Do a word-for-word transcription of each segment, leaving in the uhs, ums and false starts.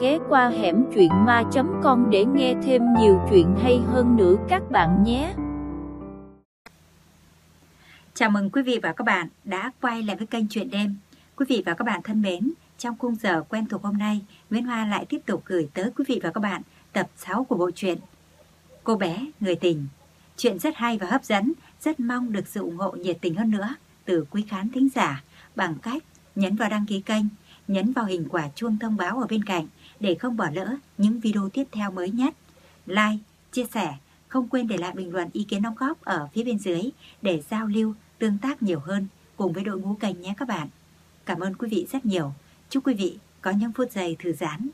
ghé qua hẻm truyện ma chấm com để nghe thêm nhiều chuyện hay hơn nữa các bạn nhé. Chào mừng quý vị và các bạn đã quay lại với kênh Chuyện Đêm. Quý vị và các bạn thân mến, trong khung giờ quen thuộc hôm nay, Nguyễn Hoa lại tiếp tục gửi tới quý vị và các bạn tập sáu của bộ truyện Cô bé người tình. Chuyện rất hay và hấp dẫn, rất mong được sự ủng hộ nhiệt tình hơn nữa từ quý khán thính giả bằng cách nhấn vào đăng ký kênh, nhấn vào hình quả chuông thông báo ở bên cạnh để không bỏ lỡ những video tiếp theo mới nhất. Like, chia sẻ, không quên để lại bình luận ý kiến đóng góp ở phía bên dưới để giao lưu, tương tác nhiều hơn cùng với đội ngũ kênh nhé các bạn. Cảm ơn quý vị rất nhiều. Chúc quý vị có những phút giây thư giãn.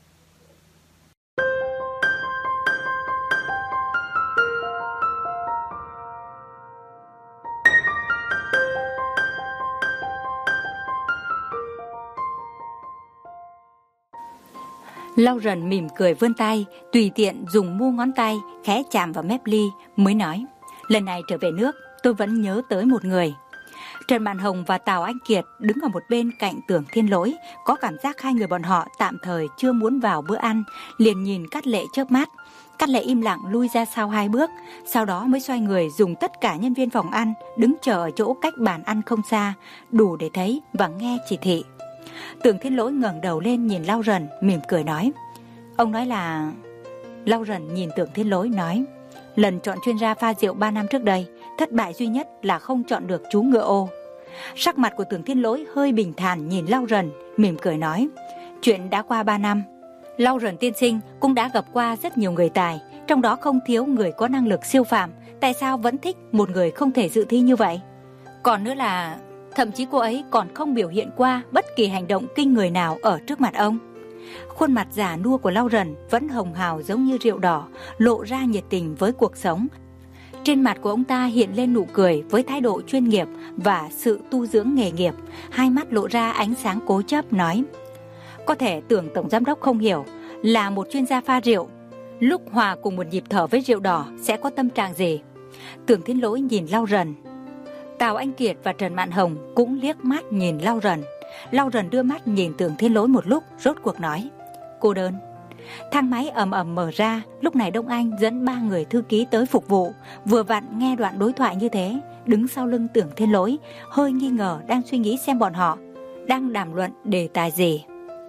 Lau Rần mỉm cười vươn tay, tùy tiện dùng mu ngón tay khẽ chạm vào mép ly mới nói: lần này trở về nước tôi vẫn nhớ tới một người. Trần Mạn Hồng và Tào Anh Kiệt đứng ở một bên cạnh Tưởng Thiên Lỗi, có cảm giác hai người bọn họ tạm thời chưa muốn vào bữa ăn, liền nhìn Cát Lệ chớp mắt. Cát Lệ im lặng lui ra sau hai bước, sau đó mới xoay người dùng tất cả nhân viên phòng ăn đứng chờ ở chỗ cách bàn ăn không xa, đủ để thấy và nghe chỉ thị. Tưởng Thiên Lỗi ngẩng đầu lên nhìn Lau Rần, mỉm cười nói: ông nói là... Lau Rần nhìn Tưởng Thiên Lỗi nói: lần chọn chuyên gia pha rượu ba năm trước đây, thất bại duy nhất là không chọn được chú Ngựa Ô. Sắc mặt của Tưởng Thiên Lỗi hơi bình thản nhìn Lau Rần, mỉm cười nói: chuyện đã qua ba năm, Lau Rần tiên sinh cũng đã gặp qua rất nhiều người tài, trong đó không thiếu người có năng lực siêu phàm, tại sao vẫn thích một người không thể dự thi như vậy? Còn nữa là thậm chí cô ấy còn không biểu hiện qua bất kỳ hành động kinh người nào ở trước mặt ông. Khuôn mặt già nua của Lau Rần vẫn hồng hào giống như rượu đỏ, lộ ra nhiệt tình với cuộc sống. Trên mặt của ông ta hiện lên nụ cười với thái độ chuyên nghiệp và sự tu dưỡng nghề nghiệp, hai mắt lộ ra ánh sáng cố chấp nói: có thể Tưởng tổng giám đốc không hiểu, là một chuyên gia pha rượu, lúc hòa cùng một nhịp thở với rượu đỏ sẽ có tâm trạng gì. Tưởng Thiên Lỗi nhìn Lau Rần. Tào Anh Kiệt và Trần Mạn Hồng cũng liếc mắt nhìn Lau Rần. Lau Rần đưa mắt nhìn Tưởng Thiên Lỗi một lúc, rốt cuộc nói: cô đơn. Thang máy ầm ầm mở ra, lúc này Đông Anh dẫn ba người thư ký tới phục vụ, vừa vặn nghe đoạn đối thoại như thế, đứng sau lưng Tưởng Thiên Lỗi, hơi nghi ngờ đang suy nghĩ xem bọn họ đang đàm luận đề tài gì.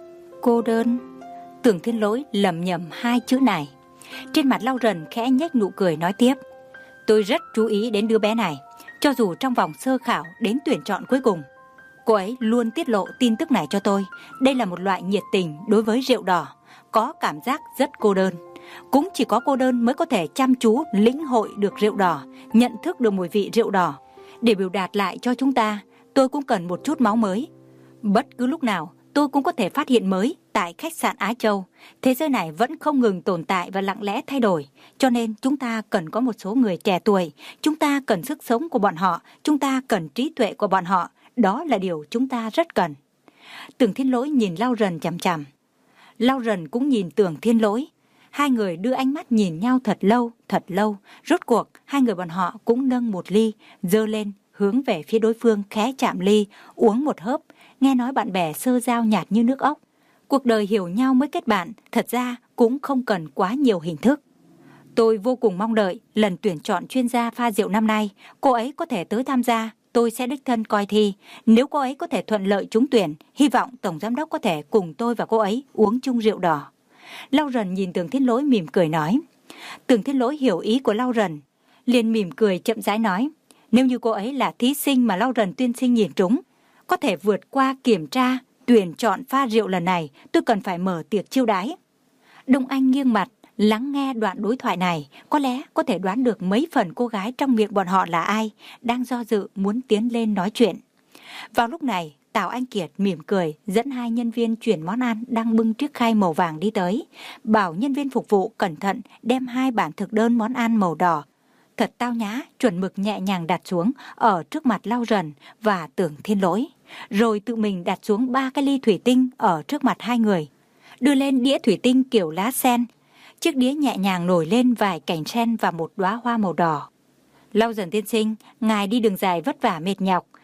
Cô đơn. Tưởng Thiên Lỗi lẩm nhẩm hai chữ này. Trên mặt Lau Rần khẽ nhếch nụ cười nói tiếp: tôi rất chú ý đến đứa bé này, cho dù trong vòng sơ khảo đến tuyển chọn cuối cùng, cô ấy luôn tiết lộ tin tức này cho tôi. Đây là một loại nhiệt tình đối với rượu đỏ, có cảm giác rất cô đơn. Cũng chỉ có cô đơn mới có thể chăm chú lĩnh hội được rượu đỏ, nhận thức được mùi vị rượu đỏ. Để biểu đạt lại cho chúng ta, tôi cũng cần một chút máu mới. Bất cứ lúc nào tôi cũng có thể phát hiện mới. Tại khách sạn Á Châu, thế giới này vẫn không ngừng tồn tại và lặng lẽ thay đổi, cho nên chúng ta cần có một số người trẻ tuổi, chúng ta cần sức sống của bọn họ, chúng ta cần trí tuệ của bọn họ, đó là điều chúng ta rất cần. Tưởng Thiên Lỗi nhìn Lau Rần chằm chằm. Lau Rần cũng nhìn Tưởng Thiên Lỗi. Hai người đưa ánh mắt nhìn nhau thật lâu, thật lâu. Rốt cuộc, hai người bọn họ cũng nâng một ly, giơ lên, hướng về phía đối phương khẽ chạm ly, uống một hớp. Nghe nói bạn bè sơ giao nhạt như nước ốc. Cuộc đời hiểu nhau mới kết bạn, thật ra cũng không cần quá nhiều hình thức. Tôi vô cùng mong đợi lần tuyển chọn chuyên gia pha rượu năm nay, cô ấy có thể tới tham gia, tôi sẽ đích thân coi thi. Nếu cô ấy có thể thuận lợi trúng tuyển, hy vọng tổng giám đốc có thể cùng tôi và cô ấy uống chung rượu đỏ. Lau Rần nhìn Tưởng Thiên Lỗi mỉm cười nói. Tưởng Thiên Lỗi hiểu ý của Lau Rần, liền mỉm cười chậm rãi nói: nếu như cô ấy là thí sinh mà Lau Rần tiên sinh nhìn trúng, có thể vượt qua kiểm tra tuyển chọn pha rượu lần này, tôi cần phải mở tiệc chiêu đãi. Đông Anh nghiêng mặt lắng nghe đoạn đối thoại này, có lẽ có thể đoán được mấy phần cô gái trong miệng bọn họ là ai, đang do dự muốn tiến lên nói chuyện. Vào lúc này, Tào Anh Kiệt mỉm cười dẫn hai nhân viên chuyển món ăn đang bưng chiếc khay màu vàng đi tới, bảo nhân viên phục vụ cẩn thận đem hai bản thực đơn món ăn màu đỏ thật tao nhã, chuẩn mực nhẹ nhàng đặt xuống ở trước mặt Lau Rần và Tưởng Thiên Lỗi, rồi tự mình đặt xuống ba cái ly thủy tinh ở trước mặt hai người, đưa lên đĩa thủy tinh kiểu lá sen. Chiếc đĩa nhẹ nhàng nổi lên vài cành sen và một đóa hoa màu đỏ. Lau Rần tiên sinh, ngài đi đường dài vất vả mệt nhọc,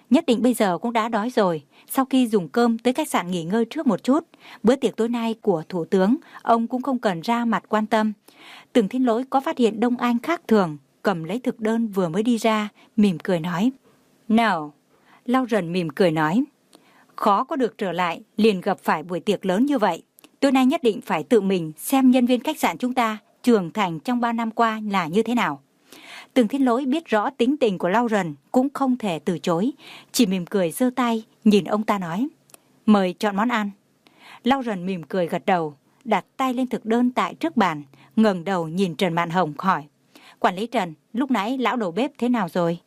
nhất định bây giờ cũng đã đói rồi. Sau khi dùng cơm tới khách sạn nghỉ ngơi trước một chút. Bữa tiệc tối nay của Thủ tướng, ông cũng không cần ra mặt quan tâm. Tưởng Thiên Lỗi có phát hiện Đông Anh khác thường, cầm lấy thực đơn vừa mới đi ra, mỉm cười nói. No. Lau Rần mỉm cười nói. Khó có được trở lại, liền gặp phải buổi tiệc lớn như vậy. Tối nay nhất định phải tự mình xem nhân viên khách sạn chúng ta trưởng thành trong ba năm qua là như thế nào. Tưởng Thiên Lỗi biết rõ tính tình của Lau Rần, cũng không thể từ chối, chỉ mỉm cười giơ tay nhìn ông ta nói. Mời chọn món ăn. Lau Rần mỉm cười gật đầu, đặt tay lên thực đơn tại trước bàn, ngẩng đầu nhìn Trần Mạn Hồng hỏi. Quản lý Trần, lúc nãy lão đầu bếp thế nào rồi?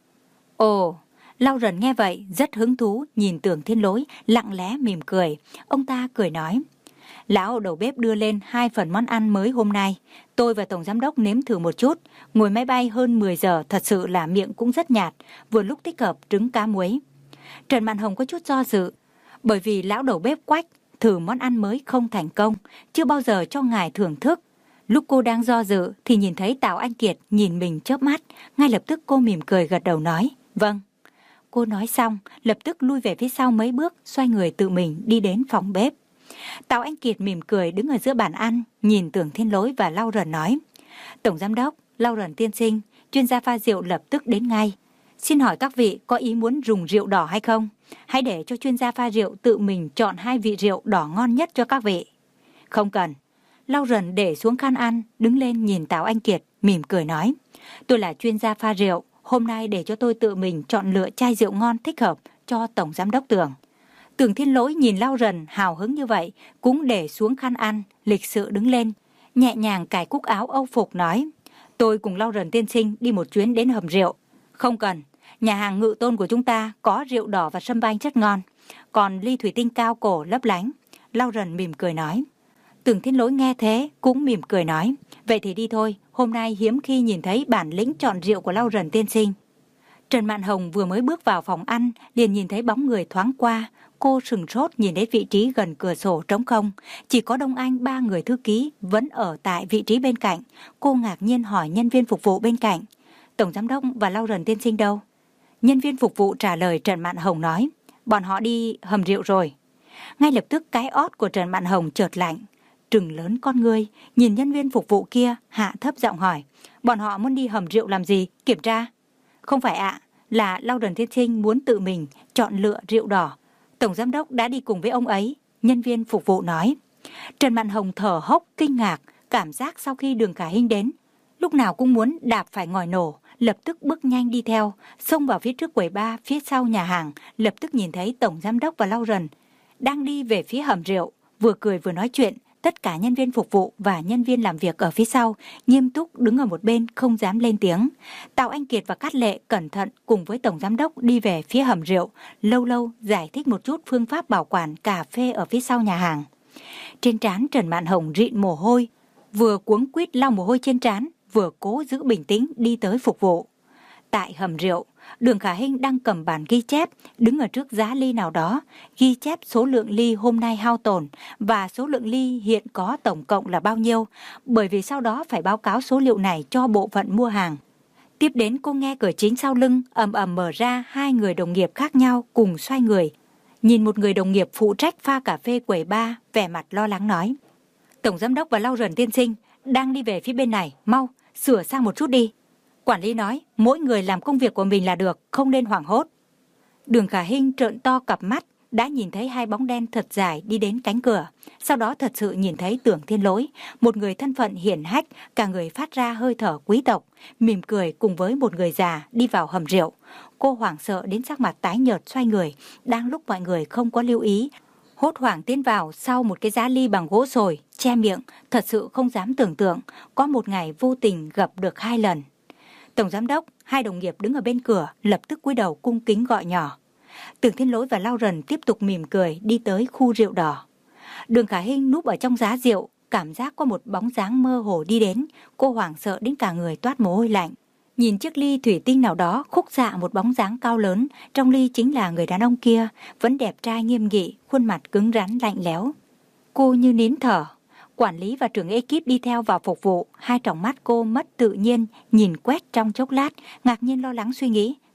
Ồ, Lau Rần nghe vậy rất hứng thú nhìn Tưởng Thiên Lỗi lặng lẽ mỉm cười. Ông ta cười nói. Lão đầu bếp đưa lên hai phần món ăn mới hôm nay. Tôi và Tổng Giám đốc nếm thử một chút. Ngồi máy bay hơn mười giờ, thật sự là miệng cũng rất nhạt, vừa lúc thích hợp trứng cá muối. Trần Mạn Hồng có chút do dự, bởi vì lão đầu bếp Quách thử món ăn mới không thành công, chưa bao giờ cho ngài thưởng thức. Lúc cô đang do dự thì nhìn thấy Tào Anh Kiệt nhìn mình chớp mắt, ngay lập tức cô mỉm cười gật đầu nói, vâng. Cô nói xong, lập tức lui về phía sau mấy bước, xoay người tự mình đi đến phòng bếp. Tào Anh Kiệt mỉm cười đứng ở giữa bàn ăn, nhìn Tưởng Thiên Lỗi và Lau Rần nói, Tổng Giám đốc, Lau Rần tiên sinh, chuyên gia pha rượu lập tức đến ngay. Xin hỏi các vị có ý muốn dùng rượu đỏ hay không? Hãy để cho chuyên gia pha rượu tự mình chọn hai vị rượu đỏ ngon nhất cho các vị. Không cần. Lau Rần để xuống khăn ăn, đứng lên nhìn Tào Anh Kiệt, mỉm cười nói, tôi là chuyên gia pha rượu, hôm nay để cho tôi tự mình chọn lựa chai rượu ngon thích hợp cho Tổng Giám đốc Tưởng. Tưởng Thiên Lỗi nhìn Lau Rần hào hứng như vậy, cũng để xuống khăn ăn, lịch sự đứng lên, nhẹ nhàng cài cúc áo âu phục nói, tôi cùng Lau Rần tiên sinh đi một chuyến đến hầm rượu. Không cần, nhà hàng Ngự Tôn của chúng ta có rượu đỏ và sâm banh rất ngon, còn ly thủy tinh cao cổ lấp lánh. Lau Rần mỉm cười nói. Tưởng Thiên Lỗi nghe thế cũng mỉm cười nói, vậy thì đi thôi, hôm nay hiếm khi nhìn thấy bản lĩnh chọn rượu của Lau Rần tiên sinh. Trần Mạn Hồng vừa mới bước vào phòng ăn, liền nhìn thấy bóng người thoáng qua. Cô sừng sốt nhìn đến vị trí gần cửa sổ trống không, chỉ có Đông Anh ba người thư ký vẫn ở tại vị trí bên cạnh. Cô ngạc nhiên hỏi nhân viên phục vụ bên cạnh, Tổng Giám đốc và Lau Rần tiên sinh đâu? Nhân viên phục vụ trả lời Trần Mạn Hồng nói, bọn họ đi hầm rượu rồi. Ngay lập tức cái ót của Trần Mạn Hồng chợt lạnh, trừng lớn con ngươi, nhìn nhân viên phục vụ kia, hạ thấp giọng hỏi, bọn họ muốn đi hầm rượu làm gì, kiểm tra? Không phải ạ, là Lau Rần tiên sinh muốn tự mình chọn lựa rượu đỏ. Tổng Giám đốc đã đi cùng với ông ấy, nhân viên phục vụ nói. Trần Mạn Hồng thở hốc kinh ngạc, cảm giác sau khi Đường Khả Hinh đến, lúc nào cũng muốn đạp phải ngòi nổ, lập tức bước nhanh đi theo, xông vào phía trước quầy bar phía sau nhà hàng, lập tức nhìn thấy Tổng Giám đốc và Lau Rần đang đi về phía hầm rượu, vừa cười vừa nói chuyện. Tất cả nhân viên phục vụ và nhân viên làm việc ở phía sau nghiêm túc đứng ở một bên không dám lên tiếng. Tào Anh Kiệt và Cát Lệ cẩn thận cùng với Tổng Giám đốc đi về phía hầm rượu, lâu lâu giải thích một chút phương pháp bảo quản cà phê ở phía sau nhà hàng. Trên trán Trần Mạn Hồng rịn mồ hôi, vừa cuống quýt lau mồ hôi trên trán, vừa cố giữ bình tĩnh đi tới phục vụ. Tại hầm rượu, Đường Khả Hinh đang cầm bản ghi chép, đứng ở trước giá ly nào đó, ghi chép số lượng ly hôm nay hao tổn và số lượng ly hiện có tổng cộng là bao nhiêu, bởi vì sau đó phải báo cáo số liệu này cho bộ phận mua hàng. Tiếp đến cô nghe cửa chính sau lưng ầm ầm mở ra, hai người đồng nghiệp khác nhau cùng xoay người. Nhìn một người đồng nghiệp phụ trách pha cà phê quầy bar, vẻ mặt lo lắng nói, Tổng Giám đốc và Lau Rần tiên sinh đang đi về phía bên này, mau, sửa sang một chút đi. Quản lý nói, mỗi người làm công việc của mình là được, không nên hoảng hốt. Đường Khả Hinh trợn to cặp mắt, đã nhìn thấy hai bóng đen thật dài đi đến cánh cửa. Sau đó thật sự nhìn thấy Tưởng Thiên Lỗi, một người thân phận hiển hách, cả người phát ra hơi thở quý tộc, mỉm cười cùng với một người già đi vào hầm rượu. Cô hoảng sợ đến sắc mặt tái nhợt xoay người, đang lúc mọi người không có lưu ý, hốt hoảng tiến vào sau một cái giá ly bằng gỗ sồi, che miệng, thật sự không dám tưởng tượng, có một ngày vô tình gặp được hai lần. Tổng Giám đốc, hai đồng nghiệp đứng ở bên cửa, lập tức cúi đầu cung kính gọi nhỏ. Tưởng Thiên Lỗi và Lau Rần tiếp tục mỉm cười đi tới khu rượu đỏ. Đường Khả Hinh núp ở trong giá rượu, cảm giác có một bóng dáng mơ hồ đi đến, cô hoảng sợ đến cả người toát mồ hôi lạnh. Nhìn chiếc ly thủy tinh nào đó khúc xạ một bóng dáng cao lớn, trong ly chính là người đàn ông kia, vẫn đẹp trai nghiêm nghị, khuôn mặt cứng rắn lạnh lẽo. Cô như nín thở. Quản lý và trưởng ekip đi theo vào phục vụ, hai tròng mắt cô mất tự nhiên, nhìn quét trong chốc lát, ngạc nhiên lo lắng suy nghĩ,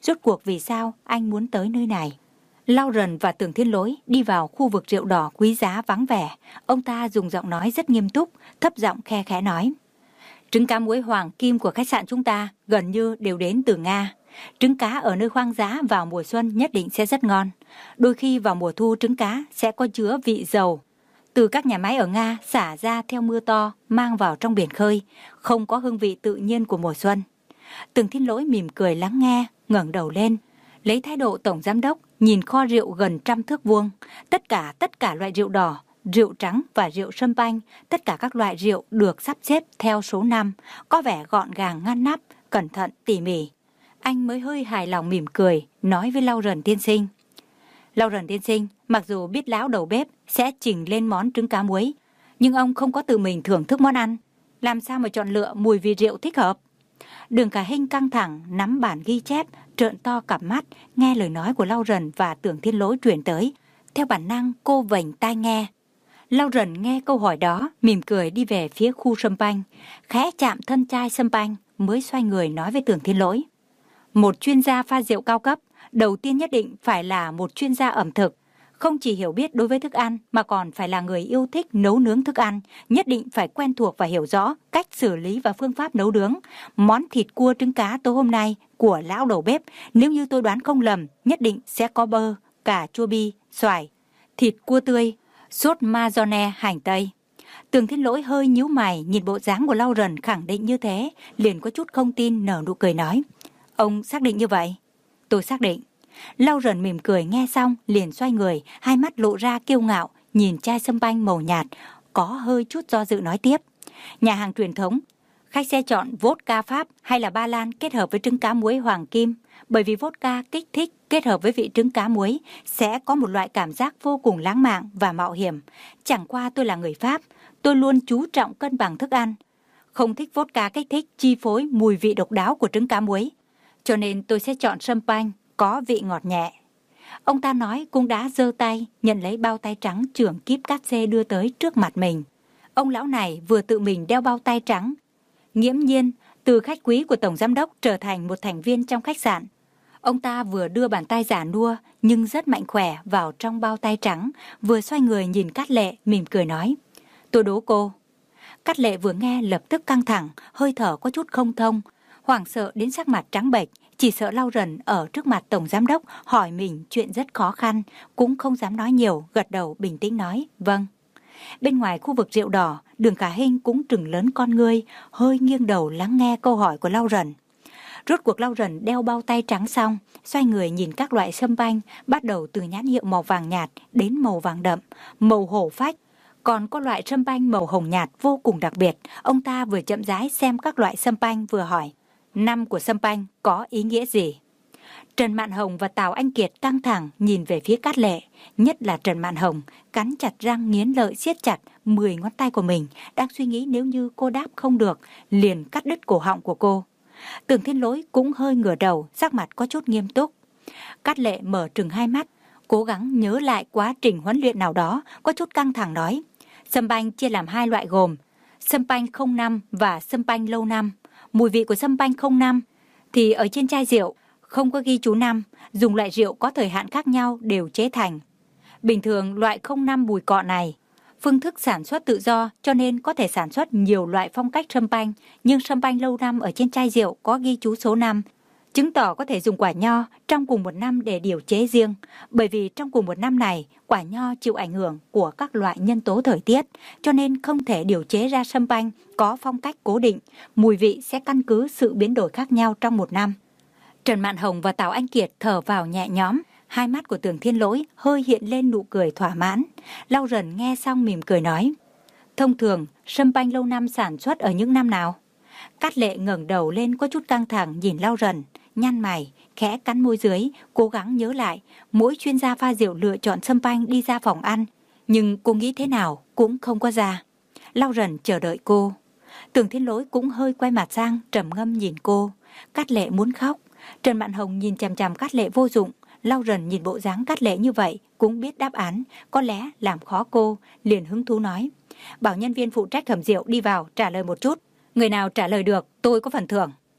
rốt cuộc vì sao anh muốn tới nơi này. Lauren và Tưởng Thiên Lỗi đi vào khu vực rượu đỏ quý giá vắng vẻ. Ông ta dùng giọng nói rất nghiêm túc, thấp giọng khe khẽ nói: trứng cá muối hoàng kim của khách sạn chúng ta gần như đều đến từ Nga. Trứng cá ở nơi hoang dã vào mùa xuân nhất định sẽ rất ngon. Đôi khi vào mùa thu trứng cá sẽ có chứa vị dầu từ các nhà máy ở Nga xả ra theo mưa to mang vào trong biển khơi, không có hương vị tự nhiên của mùa xuân. Tưởng Thiên Lỗi mỉm cười lắng nghe, ngẩng đầu lên, lấy thái độ tổng giám đốc nhìn kho rượu gần trăm thước vuông. Tất cả tất cả loại rượu đỏ, rượu trắng và rượu champagne, tất cả các loại rượu được sắp xếp theo số năm, có vẻ gọn gàng ngăn nắp, cẩn thận tỉ mỉ. Anh mới hơi hài lòng mỉm cười, nói với Lauren tiên sinh: Lauren tiên sinh, mặc dù biết lão đầu bếp sẽ chỉnh lên món trứng cá muối, nhưng ông không có tự mình thưởng thức món ăn, làm sao mà chọn lựa mùi vị rượu thích hợp? Đường Cả Hinh căng thẳng nắm bản ghi chép, trợn to cặp mắt, nghe lời nói của Lauren và Tưởng Thiên Lỗi truyền tới. Theo bản năng cô vểnh tai nghe. Lauren nghe câu hỏi đó, mỉm cười đi về phía khu champagne, khẽ chạm thân chai champagne, mới xoay người nói với Tưởng Thiên Lỗi: một chuyên gia pha rượu cao cấp, đầu tiên nhất định phải là một chuyên gia ẩm thực. Không chỉ hiểu biết đối với thức ăn mà còn phải là người yêu thích nấu nướng thức ăn, nhất định phải quen thuộc và hiểu rõ cách xử lý và phương pháp nấu nướng. Món thịt cua trứng cá tối hôm nay của lão đầu bếp, nếu như tôi đoán không lầm, nhất định sẽ có bơ, cà chua bi, xoài, thịt cua tươi, sốt mayonnaise hành tây. Tưởng Thiên Lỗi hơi nhíu mày nhìn bộ dáng của Lauren khẳng định như thế, liền có chút không tin nở nụ cười nói: ông xác định như vậy? Tôi xác định. Lauren mỉm cười nghe xong liền xoay người, hai mắt lộ ra kiêu ngạo, nhìn chai champagne màu nhạt, có hơi chút do dự nói tiếp: nhà hàng truyền thống, khách sẽ chọn vodka Pháp hay là Ba Lan kết hợp với trứng cá muối hoàng kim, bởi vì vodka kích thích kết hợp với vị trứng cá muối sẽ có một loại cảm giác vô cùng lãng mạn và mạo hiểm. Chẳng qua tôi là người Pháp, tôi luôn chú trọng cân bằng thức ăn, không thích vodka kích thích chi phối mùi vị độc đáo của trứng cá muối, cho nên tôi sẽ chọn champagne có vị ngọt nhẹ. Ông ta nói cũng đã giơ tay nhận lấy bao tay trắng trưởng kíp cát xê đưa tới trước mặt mình. Ông lão này vừa tự mình đeo bao tay trắng, nghiễm nhiên từ khách quý của tổng giám đốc trở thành một thành viên trong khách sạn. Ông ta vừa đưa bàn tay già nua nhưng rất mạnh khỏe vào trong bao tay trắng, vừa xoay người nhìn Cát Lệ mỉm cười nói: tôi đố cô. Cát Lệ vừa nghe lập tức căng thẳng, hơi thở có chút không thông, hoảng sợ đến sắc mặt trắng bệch, chỉ sợ Lauren ở trước mặt tổng giám đốc hỏi mình chuyện rất khó khăn, cũng không dám nói nhiều, gật đầu bình tĩnh nói: vâng. Bên ngoài khu vực rượu đỏ, Đường Cả Hinh cũng trừng lớn con ngươi, hơi nghiêng đầu lắng nghe câu hỏi của Lauren. Rốt cuộc Lauren đeo bao tay trắng xong, xoay người nhìn các loại champagne, bắt đầu từ nhãn hiệu màu vàng nhạt đến màu vàng đậm, màu hổ phách, còn có loại champagne màu hồng nhạt vô cùng đặc biệt. Ông ta vừa chậm rãi xem các loại champagne vừa hỏi: năm của champagne có ý nghĩa gì? Trần Mạn Hồng và Tào Anh Kiệt căng thẳng nhìn về phía Cát Lệ, nhất là Trần Mạn Hồng cắn chặt răng nghiến lợi siết chặt mười ngón tay của mình, đang suy nghĩ nếu như cô đáp không được liền cắt đứt cổ họng của cô. Tưởng Thiên Lỗi cũng hơi ngửa đầu, sắc mặt có chút nghiêm túc. Cát Lệ mở trừng hai mắt, cố gắng nhớ lại quá trình huấn luyện nào đó, có chút căng thẳng nói: champagne chia làm hai loại gồm champagne không năm và champagne lâu năm. Mùi vị của champagne không năm thì ở trên chai rượu không có ghi chú năm, dùng loại rượu có thời hạn khác nhau đều chế thành. Bình thường loại không năm bùi cọ này phương thức sản xuất tự do, cho nên có thể sản xuất nhiều loại phong cách champagne, nhưng champagne lâu năm ở trên chai rượu có ghi chú số năm, chứng tỏ có thể dùng quả nho trong cùng một năm để điều chế riêng. Bởi vì trong cùng một năm này, quả nho chịu ảnh hưởng của các loại nhân tố thời tiết, cho nên không thể điều chế ra champagne có phong cách cố định, mùi vị sẽ căn cứ sự biến đổi khác nhau trong một năm. Trần Mạn Hồng và Tào Anh Kiệt thở vào nhẹ nhõm, hai mắt của Tưởng Thiên Lỗi hơi hiện lên nụ cười thỏa mãn. Lauren nghe xong mỉm cười nói: thông thường champagne lâu năm sản xuất ở những năm nào? Cát Lệ ngẩng đầu lên có chút căng thẳng nhìn Lauren, nhăn mày, khẽ cắn môi dưới, cố gắng nhớ lại mỗi chuyên gia pha rượu lựa chọn champagne đi ra phòng ăn, nhưng cô nghĩ thế nào cũng không có ra. Lauren chờ đợi cô. Tưởng Thiên Lỗi cũng hơi quay mặt sang trầm ngâm nhìn cô. Cát Lệ muốn khóc. Trần Mạn Hồng nhìn chằm chằm Cát Lệ vô dụng. Lauren nhìn bộ dáng Cát Lệ như vậy cũng biết đáp án có lẽ làm khó cô, liền hứng thú nói: bảo nhân viên phụ trách hầm rượu đi vào trả lời một chút, người nào trả lời được tôi có phần thưởng.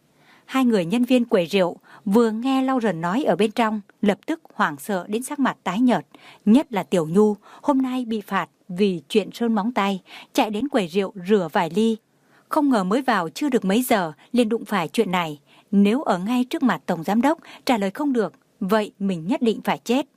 Hai người nhân viên quầy rượu vừa nghe Lauren nói ở bên trong, lập tức hoảng sợ đến sắc mặt tái nhợt. Nhất là Tiểu Nhu, hôm nay bị phạt vì chuyện sơn móng tay, chạy đến quầy rượu rửa vài ly. Không ngờ mới vào chưa được mấy giờ liền đụng phải chuyện này. Nếu ở ngay trước mặt tổng giám đốc trả lời không được, vậy mình nhất định phải chết.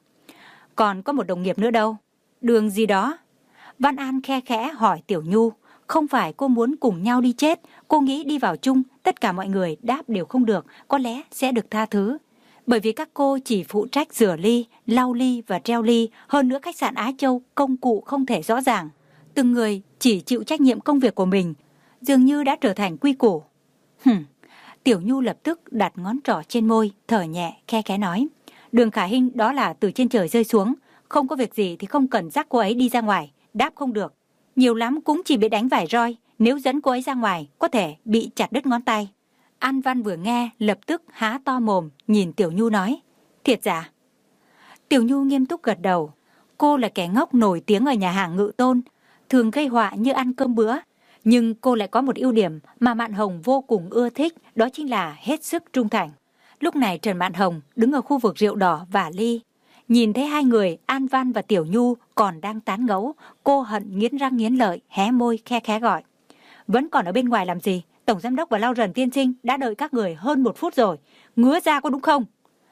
Còn có một đồng nghiệp nữa đâu? Đường gì đó? Văn An khe khẽ hỏi Tiểu Nhu. Không phải cô muốn cùng nhau đi chết, cô nghĩ đi vào chung, tất cả mọi người đáp đều không được, có lẽ sẽ được tha thứ. Bởi vì các cô chỉ phụ trách rửa ly, lau ly và treo ly, hơn nữa khách sạn Á Châu công cụ không thể rõ ràng. Từng người chỉ chịu trách nhiệm công việc của mình, dường như đã trở thành quy củ. Hừm, Tiểu Nhu lập tức đặt ngón trỏ trên môi, thở nhẹ, khe khẽ nói. Đường Khả Hinh đó là từ trên trời rơi xuống, không có việc gì thì không cần dắt cô ấy đi ra ngoài, đáp không được. Nhiều lắm cũng chỉ bị đánh vài roi, nếu dẫn cô ấy ra ngoài có thể bị chặt đứt ngón tay. An Văn vừa nghe lập tức há to mồm nhìn Tiểu Nhu nói. Thiệt giả? Tiểu Nhu nghiêm túc gật đầu. Cô là kẻ ngốc nổi tiếng ở nhà hàng Ngự Tôn, thường gây họa như ăn cơm bữa. Nhưng cô lại có một ưu điểm mà Mạn Hồng vô cùng ưa thích, đó chính là hết sức trung thành. Lúc này Trần Mạn Hồng đứng ở khu vực rượu đỏ vả ly. Nhìn thấy hai người An Văn và Tiểu Nhu còn đang tán gẫu, cô hận nghiến răng nghiến lợi, hé môi khe khẽ gọi. Vẫn còn ở bên ngoài làm gì? Tổng giám đốc và Lauren tiên sinh đã đợi các người hơn một phút rồi. Ngứa ra có đúng không?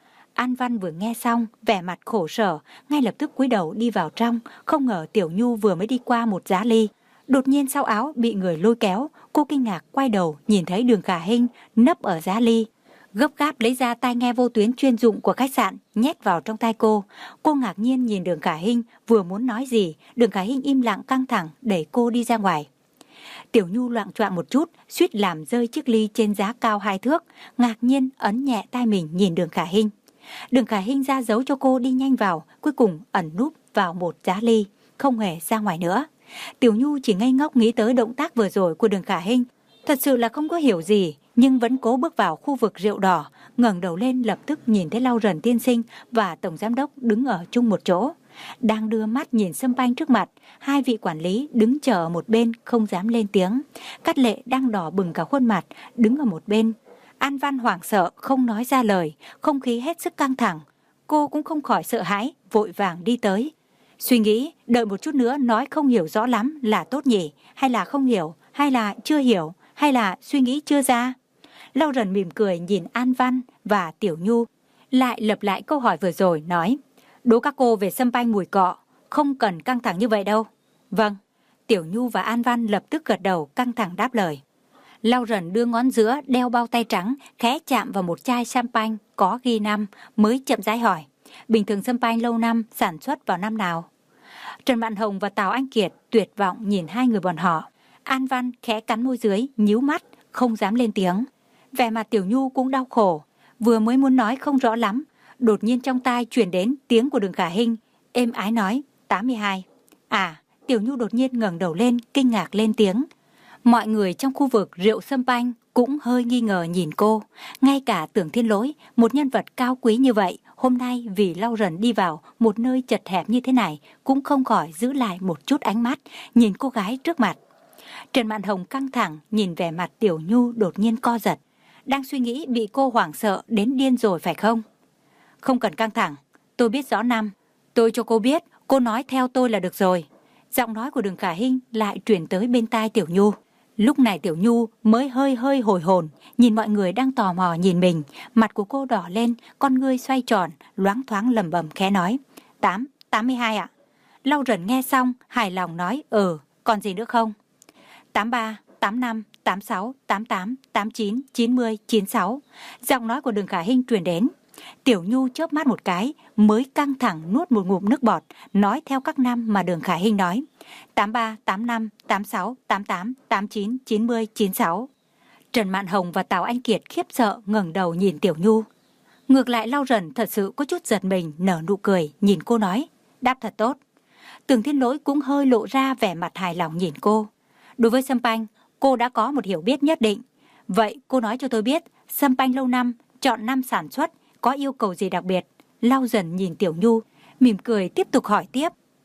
An Văn vừa nghe xong, vẻ mặt khổ sở, ngay lập tức cúi đầu đi vào trong. Không ngờ Tiểu Nhu vừa mới đi qua một giá ly, đột nhiên sau áo bị người lôi kéo. Cô kinh ngạc quay đầu nhìn thấy Đường Khả Hinh nấp ở giá ly, gấp gáp lấy ra tai nghe vô tuyến chuyên dụng của khách sạn nhét vào trong tai cô. Cô ngạc nhiên nhìn Đường Khả Hinh, vừa muốn nói gì, Đường Khả Hinh im lặng căng thẳng đẩy cô đi ra ngoài. Tiểu Nhu loạng choạng một chút, suýt làm rơi chiếc ly trên giá cao hai thước, ngạc nhiên ấn nhẹ tai mình nhìn Đường Khả Hinh. Đường Khả Hinh ra dấu cho cô đi nhanh vào, cuối cùng ẩn núp vào một giá ly, không hề ra ngoài nữa. Tiểu Nhu chỉ ngây ngốc nghĩ tới động tác vừa rồi của Đường Khả Hinh, thật sự là không có hiểu gì, nhưng vẫn cố bước vào khu vực rượu đỏ, ngẩng đầu lên lập tức nhìn thấy Lauren tiên sinh và tổng giám đốc đứng ở chung một chỗ. Đang đưa mắt nhìn Sâm Panh trước mặt, hai vị quản lý đứng chờ ở một bên không dám lên tiếng. Cát Lệ đang đỏ bừng cả khuôn mặt, đứng ở một bên. An Văn hoảng sợ không nói ra lời, không khí hết sức căng thẳng. Cô cũng không khỏi sợ hãi, vội vàng đi tới. Suy nghĩ, đợi một chút nữa nói không hiểu rõ lắm là tốt nhỉ, hay là không hiểu, hay là chưa hiểu, hay là suy nghĩ chưa ra. Lauren mỉm cười nhìn An Văn và Tiểu Nhu, lại lặp lại câu hỏi vừa rồi, nói. Đố các cô về Sâm Panh mùi cọ, không cần căng thẳng như vậy đâu. Vâng. Tiểu Nhu và An Văn lập tức gật đầu căng thẳng đáp lời. Lauren đưa ngón giữa đeo bao tay trắng khẽ chạm vào một chai champagne có ghi năm, mới chậm rãi hỏi. Bình thường champagne lâu năm sản xuất vào năm nào? Trần Mạn Hồng và Tào Anh Kiệt tuyệt vọng nhìn hai người bọn họ. An Văn khẽ cắn môi dưới, nhíu mắt, không dám lên tiếng. Vẻ mặt Tiểu Nhu cũng đau khổ, vừa mới muốn nói không rõ lắm, đột nhiên trong tai truyền đến tiếng của Đường Khả Hinh, êm ái nói, tám mươi hai. À, Tiểu Nhu đột nhiên ngẩng đầu lên, kinh ngạc lên tiếng. Mọi người trong khu vực rượu Sâm Panh cũng hơi nghi ngờ nhìn cô. Ngay cả Tưởng Thiên Lỗi, một nhân vật cao quý như vậy, hôm nay vì Lauren đi vào một nơi chật hẹp như thế này, cũng không khỏi giữ lại một chút ánh mắt, nhìn cô gái trước mặt. Trần Mạn Hồng căng thẳng, nhìn vẻ mặt Tiểu Nhu đột nhiên co giật. Đang suy nghĩ bị cô hoảng sợ đến điên rồi phải không? Không cần căng thẳng, tôi biết rõ năm. Tôi cho cô biết, cô nói theo tôi là được rồi. Giọng nói của Đường Khả Hinh lại truyền tới bên tai Tiểu Nhu. Lúc này Tiểu Nhu mới hơi hơi hồi hồn, nhìn mọi người đang tò mò nhìn mình. Mặt của cô đỏ lên, con ngươi xoay tròn, loáng thoáng lẩm bẩm khẽ nói. Tám, tám mươi hai ạ. Lauren nghe xong, hài lòng nói, ừ, còn gì nữa không? Tám ba, tám năm, tám sáu, tám tám, tám chín, chín mươi, chín sáu. Giọng nói của Đường Khả Hinh truyền đến. Tiểu Nhu chớp mắt một cái, mới căng thẳng nuốt một ngụm nước bọt, nói theo các năm mà Đường Khả Hinh nói. tám ba, tám năm, tám sáu, tám tám, tám chín, chín mươi, chín sáu. Trần Mạn Hồng và Tào Anh Kiệt khiếp sợ ngẩng đầu nhìn Tiểu Nhu. Ngược lại Lauren thật sự có chút giật mình, nở nụ cười, nhìn cô nói. Đáp thật tốt. Tưởng Thiên Lỗi cũng hơi lộ ra vẻ mặt hài lòng nhìn cô. Đối với Sâm Panh, cô đã có một hiểu biết nhất định. Vậy cô nói cho tôi biết, Sâm Panh lâu năm, chọn năm sản xuất, có yêu cầu gì đặc biệt? Lauren nhìn Tiểu Nhu, mỉm cười tiếp tục hỏi tiếp.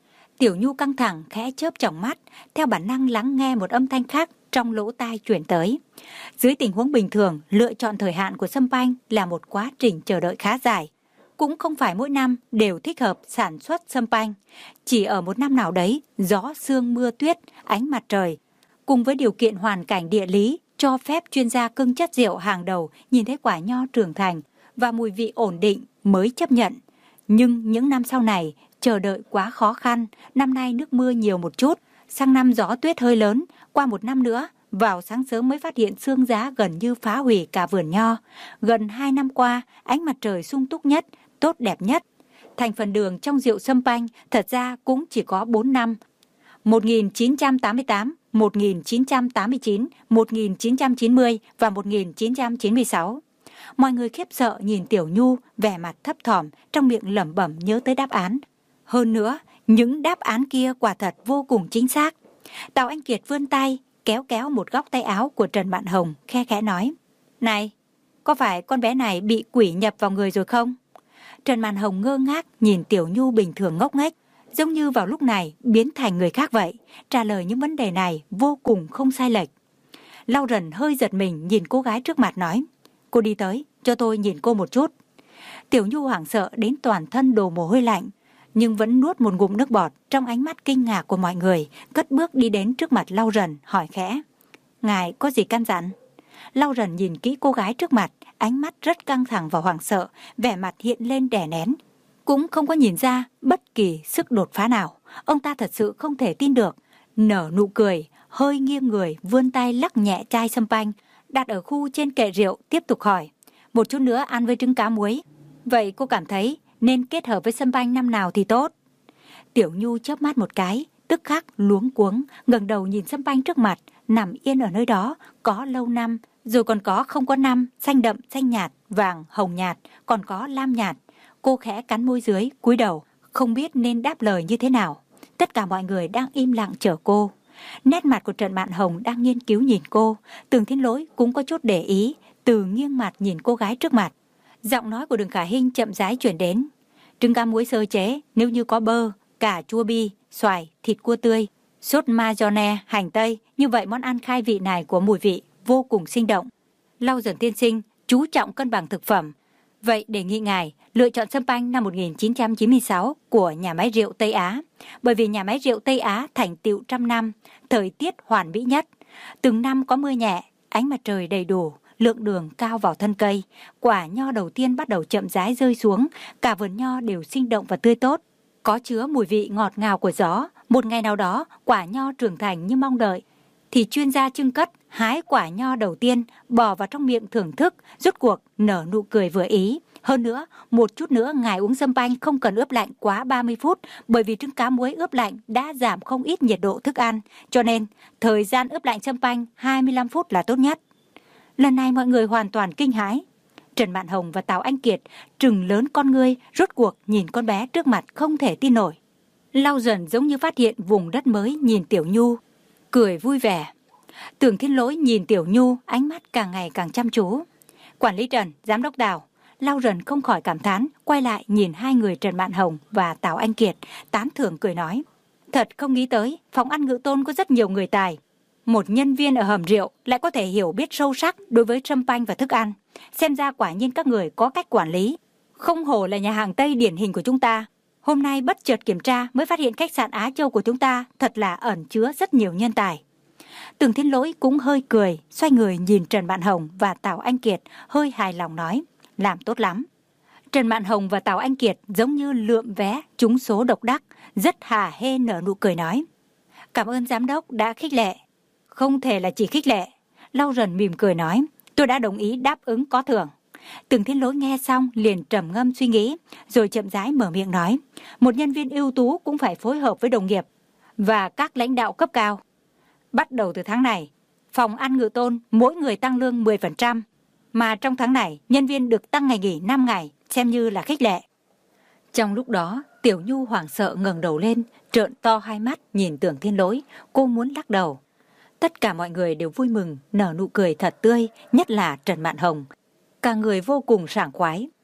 Tiểu Nhu căng thẳng khẽ chớp tròng mắt, theo bản năng lắng nghe một âm thanh khác trong lỗ tai truyền tới. Dưới tình huống bình thường, lựa chọn thời hạn của sâm panh là một quá trình chờ đợi khá dài. Cũng không phải mỗi năm đều thích hợp sản xuất sâm panh. Chỉ ở một năm nào đấy, gió, sương, mưa, tuyết, ánh mặt trời, cùng với điều kiện hoàn cảnh địa lý, cho phép chuyên gia cưng chất rượu hàng đầu nhìn thấy quả nho trưởng thành và mùi vị ổn định mới chấp nhận. Nhưng những năm sau này, chờ đợi quá khó khăn, năm nay nước mưa nhiều một chút, sang năm gió tuyết hơi lớn, qua một năm nữa, vào sáng sớm mới phát hiện sương giá gần như phá hủy cả vườn nho. Gần hai năm qua, ánh mặt trời sung túc nhất, tốt đẹp nhất. Thành phần đường trong rượu sâm panh thật ra cũng chỉ có bốn năm. một nghìn chín trăm tám mươi tám, một nghìn chín trăm tám mươi chín, một nghìn chín trăm chín mươi và một nghìn chín trăm chín mươi sáu. Mọi người khiếp sợ nhìn Tiểu Nhu, vẻ mặt thấp thỏm, trong miệng lẩm bẩm nhớ tới đáp án. Hơn nữa, những đáp án kia quả thật vô cùng chính xác. Tào Anh Kiệt vươn tay, kéo kéo một góc tay áo của Trần Mạn Hồng, khe khẽ nói: "Này, có phải con bé này bị quỷ nhập vào người rồi không?" Trần Mạn Hồng ngơ ngác nhìn Tiểu Nhu bình thường ngốc nghếch, giống như vào lúc này biến thành người khác vậy, trả lời những vấn đề này vô cùng không sai lệch. Lau Rần hơi giật mình nhìn cô gái trước mặt nói: "Cô đi tới, cho tôi nhìn cô một chút." Tiểu Nhu hoảng sợ đến toàn thân đổ mồ hôi lạnh, nhưng vẫn nuốt một ngụm nước bọt trong ánh mắt kinh ngạc của mọi người, cất bước đi đến trước mặt Lau Rần, hỏi khẽ: "Ngài có gì căn dặn?" Lau Rần nhìn kỹ cô gái trước mặt, ánh mắt rất căng thẳng và hoảng sợ, vẻ mặt hiện lên đè nén. Cũng không có nhìn ra bất kỳ sức đột phá nào. Ông ta thật sự không thể tin được. Nở nụ cười, hơi nghiêng người, vươn tay lắc nhẹ chai sâm panh, đặt ở khu trên kệ rượu, tiếp tục hỏi: "Một chút nữa ăn với trứng cá muối. Vậy cô cảm thấy nên kết hợp với sâm panh năm nào thì tốt?" Tiểu Nhu chớp mắt một cái, tức khắc luống cuống, ngẩng đầu nhìn sâm panh trước mặt, nằm yên ở nơi đó, có lâu năm, rồi còn có không có năm, xanh đậm, xanh nhạt, vàng, hồng nhạt, còn có lam nhạt. Cô khẽ cắn môi dưới, cúi đầu, không biết nên đáp lời như thế nào. Tất cả mọi người đang im lặng chờ cô. Nét mặt của Trần Mạn Hồng đang nghiên cứu nhìn cô, Tường Thiên Lỗi cũng có chút để ý, từ nghiêng mặt nhìn cô gái trước mặt. Giọng nói của Đường Khả Hinh chậm rãi chuyển đến: "Trứng cá muối sơ chế, nếu như có bơ, cà chua bi, xoài, thịt cua tươi, sốt mayonnaise, hành tây, như vậy món ăn khai vị này của mùi vị vô cùng sinh động. Lau Dần tiên sinh chú trọng cân bằng thực phẩm. Vậy đề nghị ngài lựa chọn sâm panh năm một nghìn chín trăm chín mươi sáu của nhà máy rượu Tây Á, bởi vì nhà máy rượu Tây Á thành tựu trăm năm, thời tiết hoàn mỹ nhất. Từng năm có mưa nhẹ, ánh mặt trời đầy đủ, lượng đường cao vào thân cây, quả nho đầu tiên bắt đầu chậm rãi rơi xuống, cả vườn nho đều sinh động và tươi tốt, có chứa mùi vị ngọt ngào của gió. Một ngày nào đó, quả nho trưởng thành như mong đợi, thì chuyên gia trưng cất hái quả nho đầu tiên, bỏ vào trong miệng thưởng thức, rốt cuộc nở nụ cười vừa ý. Hơn nữa, một chút nữa ngài uống sâm panh không cần ướp lạnh quá ba mươi phút, bởi vì trứng cá muối ướp lạnh đã giảm không ít nhiệt độ thức ăn, cho nên thời gian ướp lạnh sâm panh hai mươi lăm phút là tốt nhất." Lần này mọi người hoàn toàn kinh hãi. Trần Mạn Hồng và Tào Anh Kiệt trừng lớn con ngươi, rốt cuộc nhìn con bé trước mặt không thể tin nổi. Lau Dần giống như phát hiện vùng đất mới nhìn Tiểu Nhu, cười vui vẻ. Tường Thiên Lỗi nhìn Tiểu Nhu, ánh mắt càng ngày càng chăm chú. Quản lý Trần, giám đốc Tào. Lau Dần không khỏi cảm thán, quay lại nhìn hai người Trần Mạn Hồng và Tào Anh Kiệt, tán thưởng cười nói: "Thật không nghĩ tới, phòng ăn Ngự Tôn có rất nhiều người tài. Một nhân viên ở hầm rượu lại có thể hiểu biết sâu sắc đối với sâm panh và thức ăn. Xem ra quả nhiên các người có cách quản lý. Không hổ là nhà hàng Tây điển hình của chúng ta. Hôm nay bất chợt kiểm tra mới phát hiện khách sạn Á Châu của chúng ta thật là ẩn chứa rất nhiều nhân tài." Tường Thiên Lỗi cũng hơi cười, xoay người nhìn Trần Mạn Hồng và Tào Anh Kiệt, hơi hài lòng nói: "Làm tốt lắm." Trần Mạn Hồng và Tào Anh Kiệt giống như lượm vé trúng số độc đắc, rất hà hê nở nụ cười nói: "Cảm ơn giám đốc đã khích lệ." "Không thể là chỉ khích lệ." Lau Dần mỉm cười nói: "Tôi đã đồng ý đáp ứng có thưởng." Tường Thiên Lỗi nghe xong liền trầm ngâm suy nghĩ, rồi chậm rãi mở miệng nói: "Một nhân viên ưu tú cũng phải phối hợp với đồng nghiệp và các lãnh đạo cấp cao. Bắt đầu từ tháng này, phòng ăn Ngự Tôn mỗi người tăng lương mười phần trăm, mà trong tháng này nhân viên được tăng ngày nghỉ năm ngày, xem như là khích lệ." Trong lúc đó, Tiểu Nhu hoảng sợ ngẩng đầu lên, trợn to hai mắt nhìn Tường Thiên Lỗi, cô muốn lắc đầu. Tất cả mọi người đều vui mừng, nở nụ cười thật tươi, nhất là Trần Mạn Hồng, cả người vô cùng sảng khoái.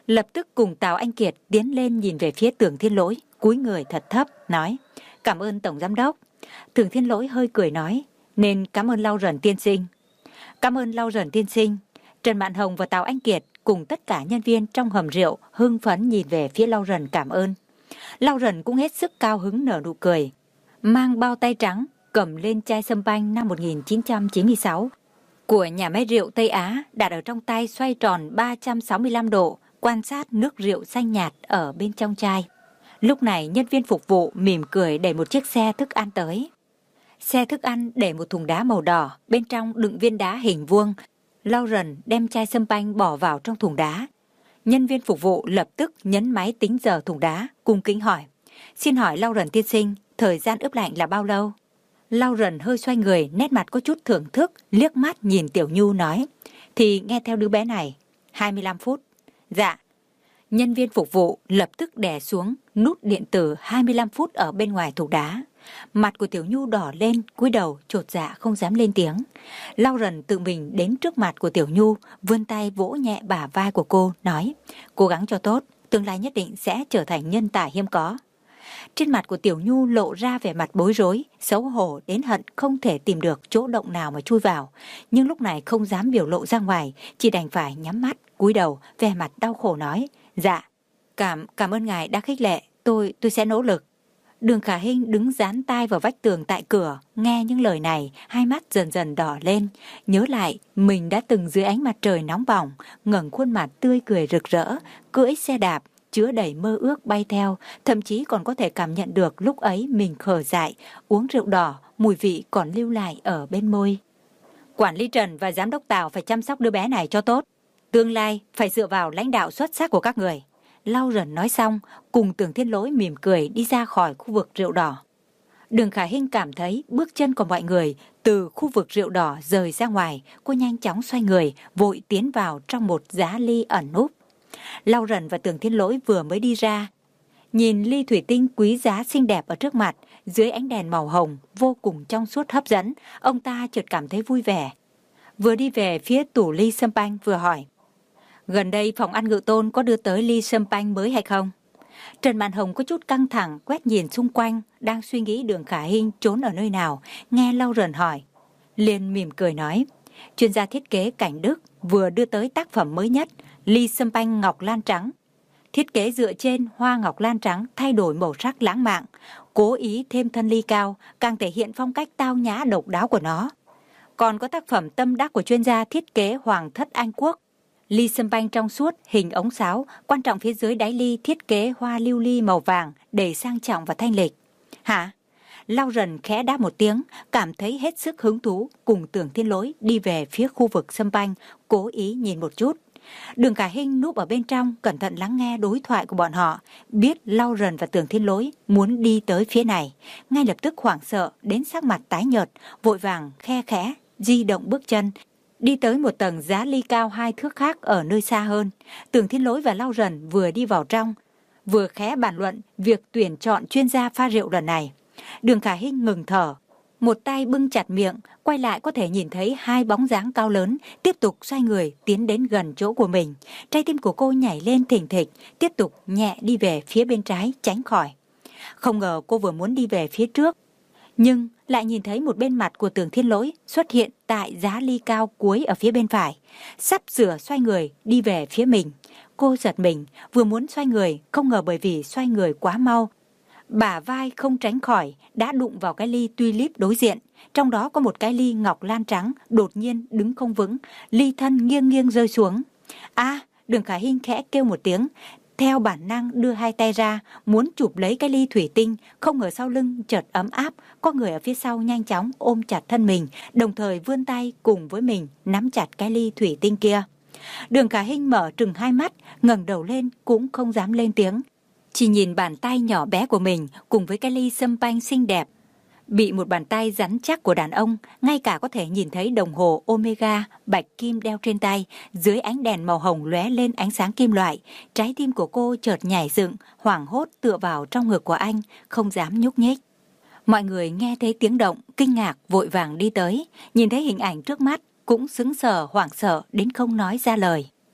lập tức cùng Tào Anh Kiệt tiến lên nhìn về phía Tưởng Thiên Lỗi, cúi người thật thấp, nói: Cảm ơn Tổng Giám đốc. Tưởng Thiên Lỗi hơi cười nói: Nên cảm ơn Lau Rần tiên sinh. Cảm ơn Lau Rần tiên sinh. Trần Mạn Hồng và Tào Anh Kiệt cùng tất cả nhân viên trong hầm rượu hưng phấn nhìn về phía Lau Rần cảm ơn. Lau Rần cũng hết sức cao hứng nở nụ cười, mang bao tay trắng cầm lên chai sâm banh năm một nghìn chín trăm chín mươi sáu của nhà máy rượu Tây Á, đặt ở trong tay xoay tròn ba trăm sáu mươi lăm độ, quan sát nước rượu xanh nhạt ở bên trong chai. Lúc này nhân viên phục vụ mỉm cười đẩy một chiếc xe thức ăn tới. Xe thức ăn để một thùng đá màu đỏ, bên trong đựng viên đá hình vuông. Lau Rần đem chai sâm banh bỏ vào trong thùng đá. Nhân viên phục vụ lập tức nhấn máy tính giờ thùng đá, cung kính hỏi: Xin hỏi Lau Rần tiên sinh, thời gian ướp lạnh là bao lâu? Lau Rần hơi xoay người, nét mặt có chút thưởng thức, liếc mắt nhìn Tiểu Nhu nói: Thì nghe theo đứa bé này, hai mươi lăm phút. Dạ. Nhân viên phục vụ lập tức đè xuống nút điện tử hai mươi lăm phút ở bên ngoài thùng đá. Mặt của Tiểu Nhu đỏ lên, cúi đầu chột dạ không dám lên tiếng. Lau Rần tự mình đến trước mặt của Tiểu Nhu, vươn tay vỗ nhẹ bả vai của cô, nói: Cố gắng cho tốt, tương lai nhất định sẽ trở thành nhân tài hiếm có. Trên mặt của Tiểu Nhu lộ ra vẻ mặt bối rối, xấu hổ đến hận không thể tìm được chỗ động nào mà chui vào, nhưng lúc này không dám biểu lộ ra ngoài, chỉ đành phải nhắm mắt, cúi đầu, vẻ mặt đau khổ nói: Dạ, cảm cảm ơn ngài đã khích lệ, tôi tôi sẽ nỗ lực. Đường Khả Hinh đứng dán tai vào vách tường tại cửa, nghe những lời này, hai mắt dần dần đỏ lên, nhớ lại mình đã từng dưới ánh mặt trời nóng bỏng, ngẩng khuôn mặt tươi cười rực rỡ, cưỡi xe đạp, chứa đầy mơ ước bay theo, thậm chí còn có thể cảm nhận được lúc ấy mình khờ dại, uống rượu đỏ, mùi vị còn lưu lại ở bên môi. Quản lý Trần và Giám đốc Tào phải chăm sóc đứa bé này cho tốt. Tương lai phải dựa vào lãnh đạo xuất sắc của các người. Lau Rần nói xong, cùng Tưởng Thiên Lỗi mỉm cười đi ra khỏi khu vực rượu đỏ. Đường Khả Hinh cảm thấy bước chân của mọi người từ khu vực rượu đỏ rời ra ngoài, cô nhanh chóng xoay người, vội tiến vào trong một giá ly ẩn núp. Lau Rần và Tưởng Thiên Lỗi vừa mới đi ra, nhìn ly thủy tinh quý giá xinh đẹp ở trước mặt, dưới ánh đèn màu hồng vô cùng trong suốt hấp dẫn, ông ta chợt cảm thấy vui vẻ. Vừa đi về phía tủ ly sâm banh vừa hỏi: Gần đây phòng ăn Ngự Tôn có đưa tới ly sâm banh mới hay không? Trần Mạn Hồng có chút căng thẳng quét nhìn xung quanh, đang suy nghĩ Đường Khả Hinh trốn ở nơi nào, nghe Lau Rần hỏi, liền mỉm cười nói: Chuyên gia thiết kế Cảnh Đức vừa đưa tới tác phẩm mới nhất, ly sâm banh ngọc lan trắng. Thiết kế dựa trên hoa ngọc lan trắng thay đổi màu sắc lãng mạn, cố ý thêm thân ly cao, càng thể hiện phong cách tao nhã độc đáo của nó. Còn có tác phẩm tâm đắc của chuyên gia thiết kế Hoàng thất Anh Quốc, ly sâm banh trong suốt hình ống sáo, quan trọng phía dưới đáy ly thiết kế hoa lưu ly màu vàng để sang trọng và thanh lịch. Hả? Lau Rần khẽ đáp một tiếng, cảm thấy hết sức hứng thú, cùng Tưởng Thiên Lỗi đi về phía khu vực sâm banh, cố ý nhìn một chút. Đường Khả Hinh núp ở bên trong, cẩn thận lắng nghe đối thoại của bọn họ, biết Lau Rần và Tưởng Thiên Lỗi muốn đi tới phía này, ngay lập tức hoảng sợ đến sắc mặt tái nhợt, vội vàng khe khẽ di động bước chân, đi tới một tầng giá ly cao hai thước khác ở nơi xa hơn. Tưởng Thiên Lỗi và Lau Rần vừa đi vào trong, vừa khẽ bàn luận việc tuyển chọn chuyên gia pha rượu lần này. Đường Khả Hinh ngừng thở, một tay bưng chặt miệng, quay lại có thể nhìn thấy hai bóng dáng cao lớn, tiếp tục xoay người tiến đến gần chỗ của mình. Trái tim của cô nhảy lên thình thịch, tiếp tục nhẹ đi về phía bên trái tránh khỏi. Không ngờ cô vừa muốn đi về phía trước, nhưng lại nhìn thấy một bên mặt của Tưởng Thiên Lỗi xuất hiện tại giá ly cao cuối ở phía bên phải, sắp sửa xoay người đi về phía mình. Cô giật mình, vừa muốn xoay người, không ngờ bởi vì xoay người quá mau, bả vai không tránh khỏi đã đụng vào cái ly tulip đối diện, trong đó có một cái ly ngọc lan trắng đột nhiên đứng không vững, ly thân nghiêng nghiêng rơi xuống. A, Đường Khả Hinh khẽ kêu một tiếng, theo bản năng đưa hai tay ra muốn chụp lấy cái ly thủy tinh, không ngờ sau lưng chợt ấm áp, có người ở phía sau nhanh chóng ôm chặt thân mình, đồng thời vươn tay cùng với mình nắm chặt cái ly thủy tinh kia. Đường Khả Hinh mở trừng hai mắt, ngẩng đầu lên cũng không dám lên tiếng, chỉ nhìn bàn tay nhỏ bé của mình cùng với cái ly sâm banh xinh đẹp, bị một bàn tay rắn chắc của đàn ông, ngay cả có thể nhìn thấy đồng hồ Omega bạch kim đeo trên tay, dưới ánh đèn màu hồng lóe lên ánh sáng kim loại. Trái tim của cô chợt nhảy dựng, hoảng hốt tựa vào trong ngực của anh, không dám nhúc nhích. Mọi người nghe thấy tiếng động, kinh ngạc vội vàng đi tới, nhìn thấy hình ảnh trước mắt cũng sững sờ hoảng sợ đến không nói ra lời.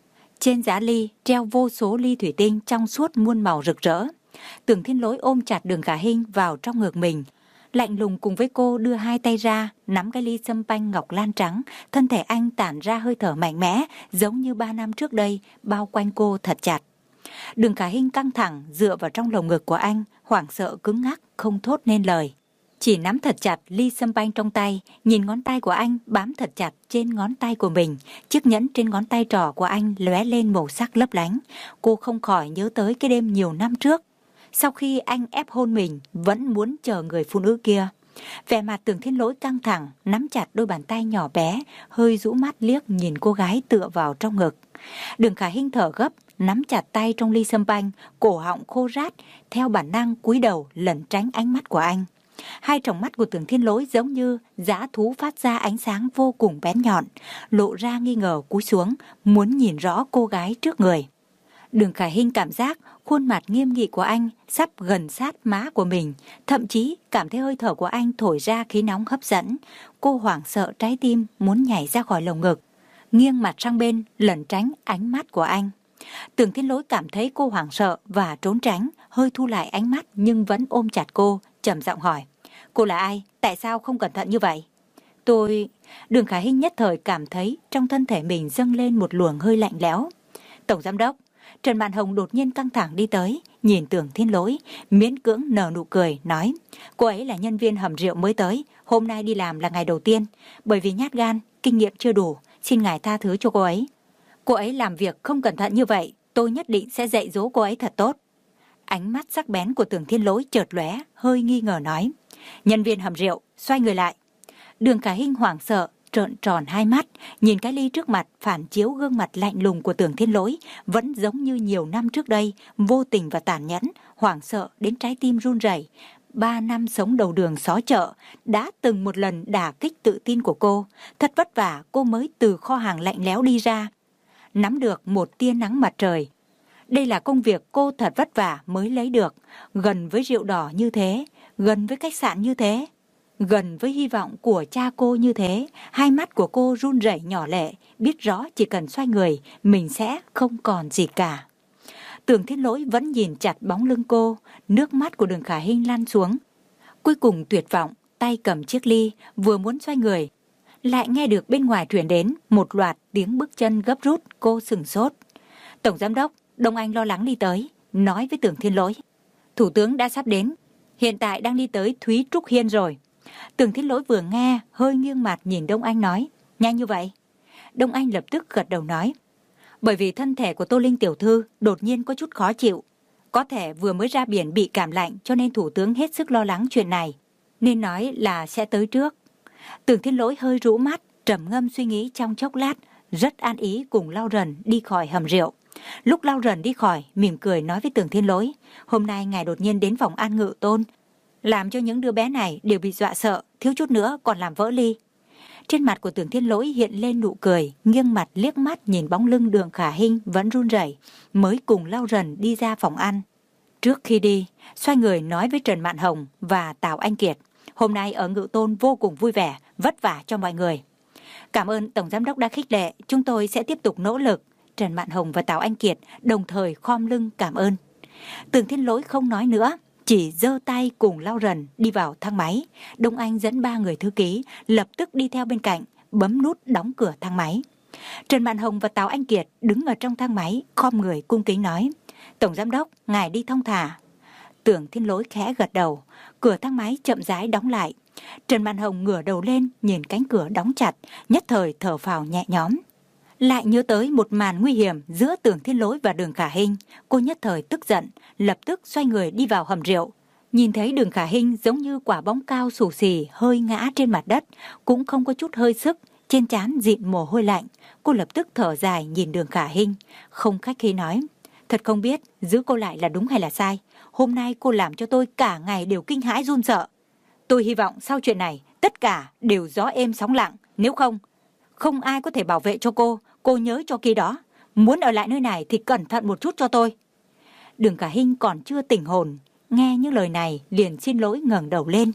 Trên giá ly treo vô số ly thủy tinh trong suốt muôn màu rực rỡ. Tưởng Thiên Lỗi ôm chặt Đường Khả Hinh vào trong ngực mình, lạnh lùng cùng với cô đưa hai tay ra, nắm cái ly sâm panh ngọc lan trắng. Thân thể anh tản ra hơi thở mạnh mẽ, giống như ba năm trước đây, bao quanh cô thật chặt. Đường Khả Hinh căng thẳng dựa vào trong lồng ngực của anh, hoảng sợ cứng ngắc, không thốt nên lời. Chỉ nắm thật chặt ly sâm panh trong tay, nhìn ngón tay của anh bám thật chặt trên ngón tay của mình. Chiếc nhẫn trên ngón tay trỏ của anh lóe lên màu sắc lấp lánh. Cô không khỏi nhớ tới cái đêm nhiều năm trước, sau khi anh ép hôn mình, vẫn muốn chờ người phụ nữ kia. Vẻ mặt Tưởng Thiên Lỗi căng thẳng, nắm chặt đôi bàn tay nhỏ bé, hơi rũ mắt liếc nhìn cô gái tựa vào trong ngực. Đường Khả Hinh thở gấp, nắm chặt tay trong ly sâm panh, cổ họng khô rát, theo bản năng cúi đầu lẩn tránh ánh mắt của anh. Hai tròng mắt của Tưởng Thiên Lỗi giống như dã thú phát ra ánh sáng vô cùng bén nhọn, lộ ra nghi ngờ cúi xuống, muốn nhìn rõ cô gái trước người. Đường Khả Hinh cảm giác khuôn mặt nghiêm nghị của anh sắp gần sát má của mình, thậm chí cảm thấy hơi thở của anh thổi ra khí nóng hấp dẫn. Cô hoảng sợ, trái tim muốn nhảy ra khỏi lồng ngực, nghiêng mặt sang bên lẩn tránh ánh mắt của anh. Tưởng Thiên Lỗi cảm thấy cô hoảng sợ và trốn tránh, hơi thu lại ánh mắt nhưng vẫn ôm chặt cô, trầm giọng hỏi: "Cô là ai? Tại sao không cẩn thận như vậy?" Tôi... Đường Khả Hinh nhất thời cảm thấy trong thân thể mình dâng lên một luồng hơi lạnh lẽo. "Tổng giám đốc." Trần Mạn Hồng đột nhiên căng thẳng đi tới, nhìn Tưởng Thiên Lỗi, miễn cưỡng nở nụ cười, nói: "Cô ấy là nhân viên hầm rượu mới tới, hôm nay đi làm là ngày đầu tiên, bởi vì nhát gan, kinh nghiệm chưa đủ, xin ngài tha thứ cho cô ấy. Cô ấy làm việc không cẩn thận như vậy, tôi nhất định sẽ dạy dỗ cô ấy thật tốt." Ánh mắt sắc bén của Tưởng Thiên Lỗi chợt lóe, hơi nghi ngờ nói: "Nhân viên hầm rượu, xoay người lại." Đường Khả Hinh hoảng sợ, trợn tròn hai mắt, nhìn cái ly trước mặt phản chiếu gương mặt lạnh lùng của Tưởng Thiên Lỗi, vẫn giống như nhiều năm trước đây, vô tình và tàn nhẫn, hoảng sợ đến trái tim run rẩy. Ba năm sống đầu đường xó chợ đã từng một lần đả kích tự tin của cô. Thật vất vả cô mới từ kho hàng lạnh lẽo đi ra, nắm được một tia nắng mặt trời. Đây là công việc cô thật vất vả mới lấy được, gần với rượu đỏ như thế, gần với khách sạn như thế, gần với hy vọng của cha cô như thế. Hai mắt của cô run rẩy nhỏ lệ, biết rõ chỉ cần xoay người, mình sẽ không còn gì cả. Tưởng Thiên Lỗi vẫn nhìn chặt bóng lưng cô, nước mắt của Đường Khả Hinh lan xuống. Cuối cùng tuyệt vọng, tay cầm chiếc ly, vừa muốn xoay người, lại nghe được bên ngoài truyền đến một loạt tiếng bước chân gấp rút. Cô sửng sốt. "Tổng giám đốc." Đông Anh lo lắng đi tới, nói với Tưởng Thiên Lỗi: "Thủ tướng đã sắp đến, hiện tại đang đi tới Thúy Trúc Hiên rồi." Tưởng Thiên Lỗi vừa nghe, hơi nghiêng mặt nhìn Đông Anh nói: "Nhanh như vậy?" Đông Anh lập tức gật đầu nói: "Bởi vì thân thể của Tô Linh tiểu thư đột nhiên có chút khó chịu, có thể vừa mới ra biển bị cảm lạnh, cho nên thủ tướng hết sức lo lắng chuyện này, nên nói là sẽ tới trước." Tưởng Thiên Lỗi hơi rũ mắt, trầm ngâm suy nghĩ trong chốc lát, rất an ý cùng Lau Rần đi khỏi hầm rượu. Lúc Lau Rần đi khỏi, mỉm cười nói với Tưởng Thiên Lỗi: "Hôm nay ngài đột nhiên đến phòng An Ngự Tôn, làm cho những đứa bé này đều bị dọa sợ, thiếu chút nữa còn làm vỡ ly." Trên mặt của Tưởng Thiên Lỗi hiện lên nụ cười, nghiêng mặt liếc mắt nhìn bóng lưng Đường Khả Hinh vẫn run rẩy, mới cùng Lau Rần đi ra phòng ăn. Trước khi đi, xoay người nói với Trần Mạn Hồng và Tào Anh Kiệt: "Hôm nay ở Ngự Tôn vô cùng vui vẻ, vất vả cho mọi người." "Cảm ơn Tổng Giám đốc đã khích lệ, chúng tôi sẽ tiếp tục nỗ lực." Trần Mạn Hồng và Tào Anh Kiệt đồng thời khom lưng cảm ơn. Tưởng Thiên Lỗi không nói nữa, chỉ giơ tay cùng Lau Rần đi vào thang máy. Đông Anh dẫn ba người thư ký lập tức đi theo bên cạnh, bấm nút đóng cửa thang máy. Trần Mạn Hồng và Tào Anh Kiệt đứng ở trong thang máy, khom người cung kính nói: "Tổng giám đốc, ngài đi thong thả." Tưởng Thiên Lỗi khẽ gật đầu, cửa thang máy chậm rãi đóng lại. Trần Mạn Hồng ngửa đầu lên nhìn cánh cửa đóng chặt, nhất thời thở phào nhẹ nhõm. Lại nhớ tới một màn nguy hiểm giữa Tưởng Thiên Lỗi và Đường Khả Hinh, cô nhất thời tức giận, lập tức xoay người đi vào hầm rượu. Nhìn thấy Đường Khả Hinh giống như quả bóng cao xù xì hơi ngã trên mặt đất, cũng không có chút hơi sức, trên trán dịn mồ hôi lạnh. Cô lập tức thở dài nhìn Đường Khả Hinh, không khách khí nói: "Thật không biết giữ cô lại là đúng hay là sai. Hôm nay cô làm cho tôi cả ngày đều kinh hãi run sợ. Tôi hy vọng sau chuyện này tất cả đều gió êm sóng lặng, nếu không, không ai có thể bảo vệ cho cô. Cô nhớ cho kỹ đó, muốn ở lại nơi này thì cẩn thận một chút cho tôi." Đường Khả Hinh còn chưa tỉnh hồn, nghe những lời này liền xin lỗi ngẩng đầu lên,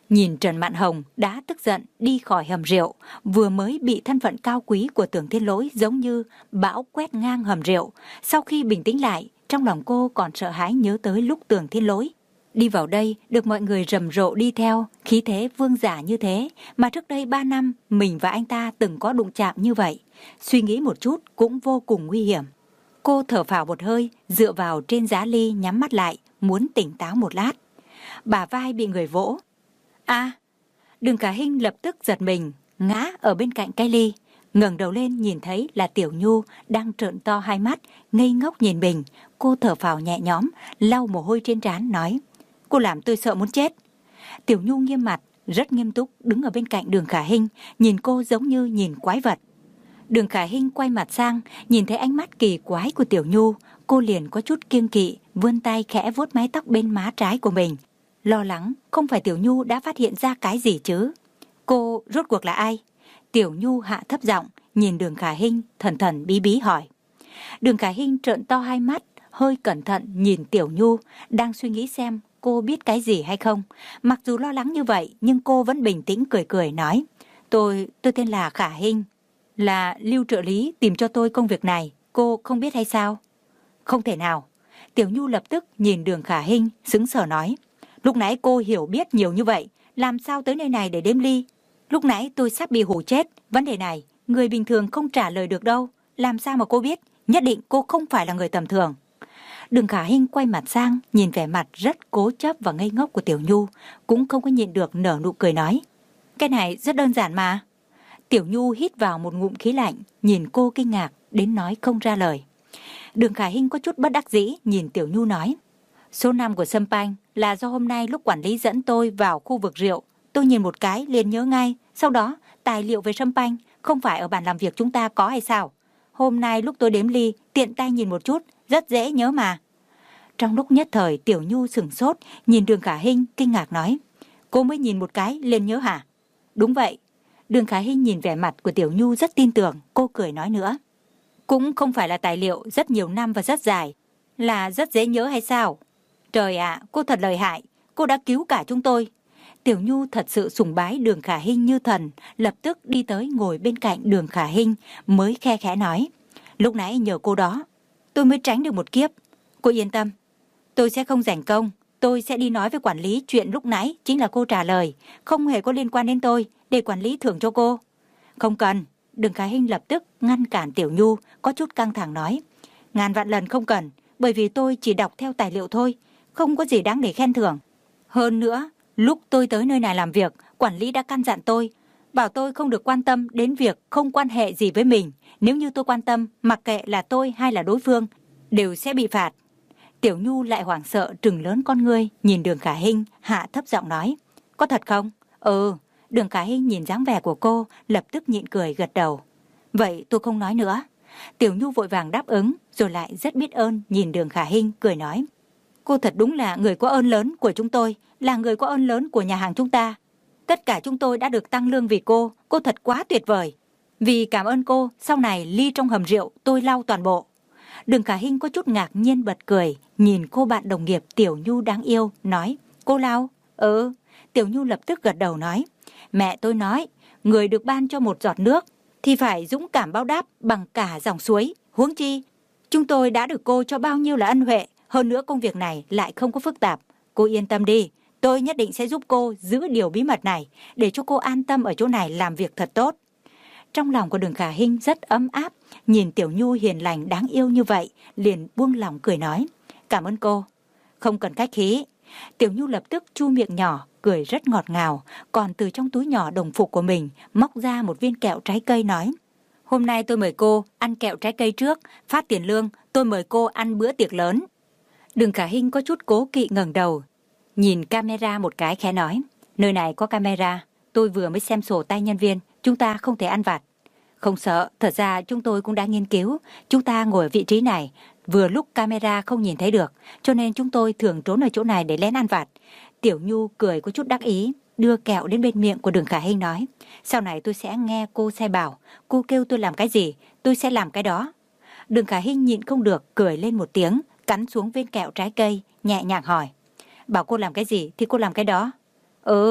Nhìn Trần Mạn Hồng đã tức giận đi khỏi hầm rượu, vừa mới bị thân phận cao quý của Tưởng Thiên Lỗi giống như bão quét ngang hầm rượu. Sau khi bình tĩnh lại, trong lòng cô còn sợ hãi nhớ tới lúc Tưởng Thiên Lỗi đi vào đây được mọi người rầm rộ đi theo, khí thế vương giả như thế, mà trước đây ba năm mình và anh ta từng có đụng chạm như vậy. Suy nghĩ một chút cũng vô cùng nguy hiểm. Cô thở phào một hơi, dựa vào trên giá ly nhắm mắt lại, muốn tỉnh táo một lát. Bả vai bị người vỗ. À, Đường Khả Hinh lập tức giật mình, ngã ở bên cạnh cái ly. Ngẩng đầu lên nhìn thấy là Tiểu Nhu đang trợn to hai mắt, ngây ngốc nhìn mình. Cô thở phào nhẹ nhõm, lau mồ hôi trên trán nói: cô làm tôi sợ muốn chết. Tiểu Nhu nghiêm mặt, rất nghiêm túc đứng ở bên cạnh Đường Khả Hinh, nhìn cô giống như nhìn quái vật. Đường Khả Hinh quay mặt sang, nhìn thấy ánh mắt kỳ quái của Tiểu Nhu, cô liền có chút kiêng kỵ, vươn tay khẽ vuốt mái tóc bên má trái của mình, lo lắng không phải Tiểu Nhu đã phát hiện ra cái gì chứ. Cô rốt cuộc là ai? Tiểu Nhu hạ thấp giọng, nhìn Đường Khả Hinh, thần thần bí bí hỏi. Đường Khả Hinh trợn to hai mắt, hơi cẩn thận nhìn Tiểu Nhu, đang suy nghĩ xem cô biết cái gì hay không. Mặc dù lo lắng như vậy, nhưng cô vẫn bình tĩnh cười cười nói: Tôi, tôi tên là Khả Hinh, là Lưu trợ lý tìm cho tôi công việc này, cô không biết hay sao? Không thể nào. Tiểu Nhu lập tức nhìn Đường Khả Hinh, sững sờ nói: lúc nãy cô hiểu biết nhiều như vậy, làm sao tới nơi này để đếm ly? Lúc nãy tôi sắp bị hù chết, vấn đề này người bình thường không trả lời được đâu, làm sao mà cô biết? Nhất định cô không phải là người tầm thường. Đường Khả Hinh quay mặt sang, nhìn vẻ mặt rất cố chấp và ngây ngốc của Tiểu Nhu, cũng không có nhịn được nở nụ cười nói: cái này rất đơn giản mà. Tiểu Nhu hít vào một ngụm khí lạnh, nhìn cô kinh ngạc đến nói không ra lời. Đường Khả Hinh có chút bất đắc dĩ nhìn Tiểu Nhu nói: số năm của Sâm Panh là do hôm nay lúc quản lý dẫn tôi vào khu vực rượu, tôi nhìn một cái liền nhớ ngay. Sau đó tài liệu về Sâm Panh không phải ở bàn làm việc chúng ta có hay sao? Hôm nay lúc tôi đếm ly, tiện tay nhìn một chút, rất dễ nhớ mà. Trong lúc nhất thời, Tiểu Nhu sửng sốt, nhìn Đường Khả Hinh kinh ngạc nói: cô mới nhìn một cái liền nhớ hả? Đúng vậy. Đường Khả Hinh nhìn vẻ mặt của Tiểu Nhu rất tin tưởng, cô cười nói nữa: cũng không phải là tài liệu rất nhiều năm và rất dài, là rất dễ nhớ hay sao? Trời ạ, cô thật lợi hại, cô đã cứu cả chúng tôi. Tiểu Nhu thật sự sùng bái Đường Khả Hinh như thần, lập tức đi tới ngồi bên cạnh Đường Khả Hinh, mới khe khẽ nói: lúc nãy nhờ cô đó, tôi mới tránh được một kiếp. Cô yên tâm, tôi sẽ không giành công, tôi sẽ đi nói với quản lý chuyện lúc nãy chính là cô trả lời, không hề có liên quan đến tôi, để quản lý thưởng cho cô. Không cần. Đường Khả Hinh lập tức ngăn cản Tiểu Nhu, có chút căng thẳng nói: ngàn vạn lần không cần, bởi vì tôi chỉ đọc theo tài liệu thôi, không có gì đáng để khen thưởng. Hơn nữa, lúc tôi tới nơi này làm việc, quản lý đã căn dặn tôi, bảo tôi không được quan tâm đến việc không quan hệ gì với mình. Nếu như tôi quan tâm, mặc kệ là tôi hay là đối phương, đều sẽ bị phạt. Tiểu Nhu lại hoảng sợ trừng lớn con ngươi, nhìn Đường Khả Hinh, hạ thấp giọng nói: có thật không? Ừ. Đường Khả Hinh nhìn dáng vẻ của cô, lập tức nhịn cười gật đầu. Vậy tôi không nói nữa. Tiểu Nhu vội vàng đáp ứng, rồi lại rất biết ơn nhìn Đường Khả Hinh, cười nói: cô thật đúng là người có ơn lớn của chúng tôi, là người có ơn lớn của nhà hàng chúng ta. Tất cả chúng tôi đã được tăng lương vì cô, cô thật quá tuyệt vời. Vì cảm ơn cô, sau này ly trong hầm rượu tôi lau toàn bộ. Đường Khả Hinh có chút ngạc nhiên bật cười, nhìn cô bạn đồng nghiệp Tiểu Nhu đáng yêu, nói: cô lau? Ừ. Tiểu Nhu lập tức gật đầu nói: mẹ tôi nói, người được ban cho một giọt nước thì phải dũng cảm báo đáp bằng cả dòng suối. Huống chi, chúng tôi đã được cô cho bao nhiêu là ân huệ, hơn nữa công việc này lại không có phức tạp. Cô yên tâm đi, tôi nhất định sẽ giúp cô giữ điều bí mật này, để cho cô an tâm ở chỗ này làm việc thật tốt. Trong lòng của Đường Khả Hinh rất ấm áp, nhìn Tiểu Nhu hiền lành đáng yêu như vậy, liền buông lòng cười nói: cảm ơn cô. Không cần khách khí. Tiểu Nhu lập tức chu miệng nhỏ, cười rất ngọt ngào, còn từ trong túi nhỏ đồng phục của mình móc ra một viên kẹo trái cây nói: hôm nay tôi mời cô ăn kẹo trái cây trước, phát tiền lương tôi mời cô ăn bữa tiệc lớn. Đường Khả Hinh có chút cố kỵ ngẩng đầu, nhìn camera một cái khẽ nói: nơi này có camera, tôi vừa mới xem sổ tay nhân viên, chúng ta không thể ăn vặt. Không sợ, thật ra chúng tôi cũng đã nghiên cứu, chúng ta ngồi ở vị trí này, vừa lúc camera không nhìn thấy được, cho nên chúng tôi thường trốn ở chỗ này để lén ăn vặt. Tiểu Nhu cười có chút đắc ý, đưa kẹo đến bên miệng của Đường Khả Hinh nói: sau này tôi sẽ nghe cô sai bảo, cô kêu tôi làm cái gì, tôi sẽ làm cái đó. Đường Khả Hinh nhịn không được, cười lên một tiếng, cắn xuống viên kẹo trái cây, nhẹ nhàng hỏi: bảo cô làm cái gì thì cô làm cái đó. Ừ.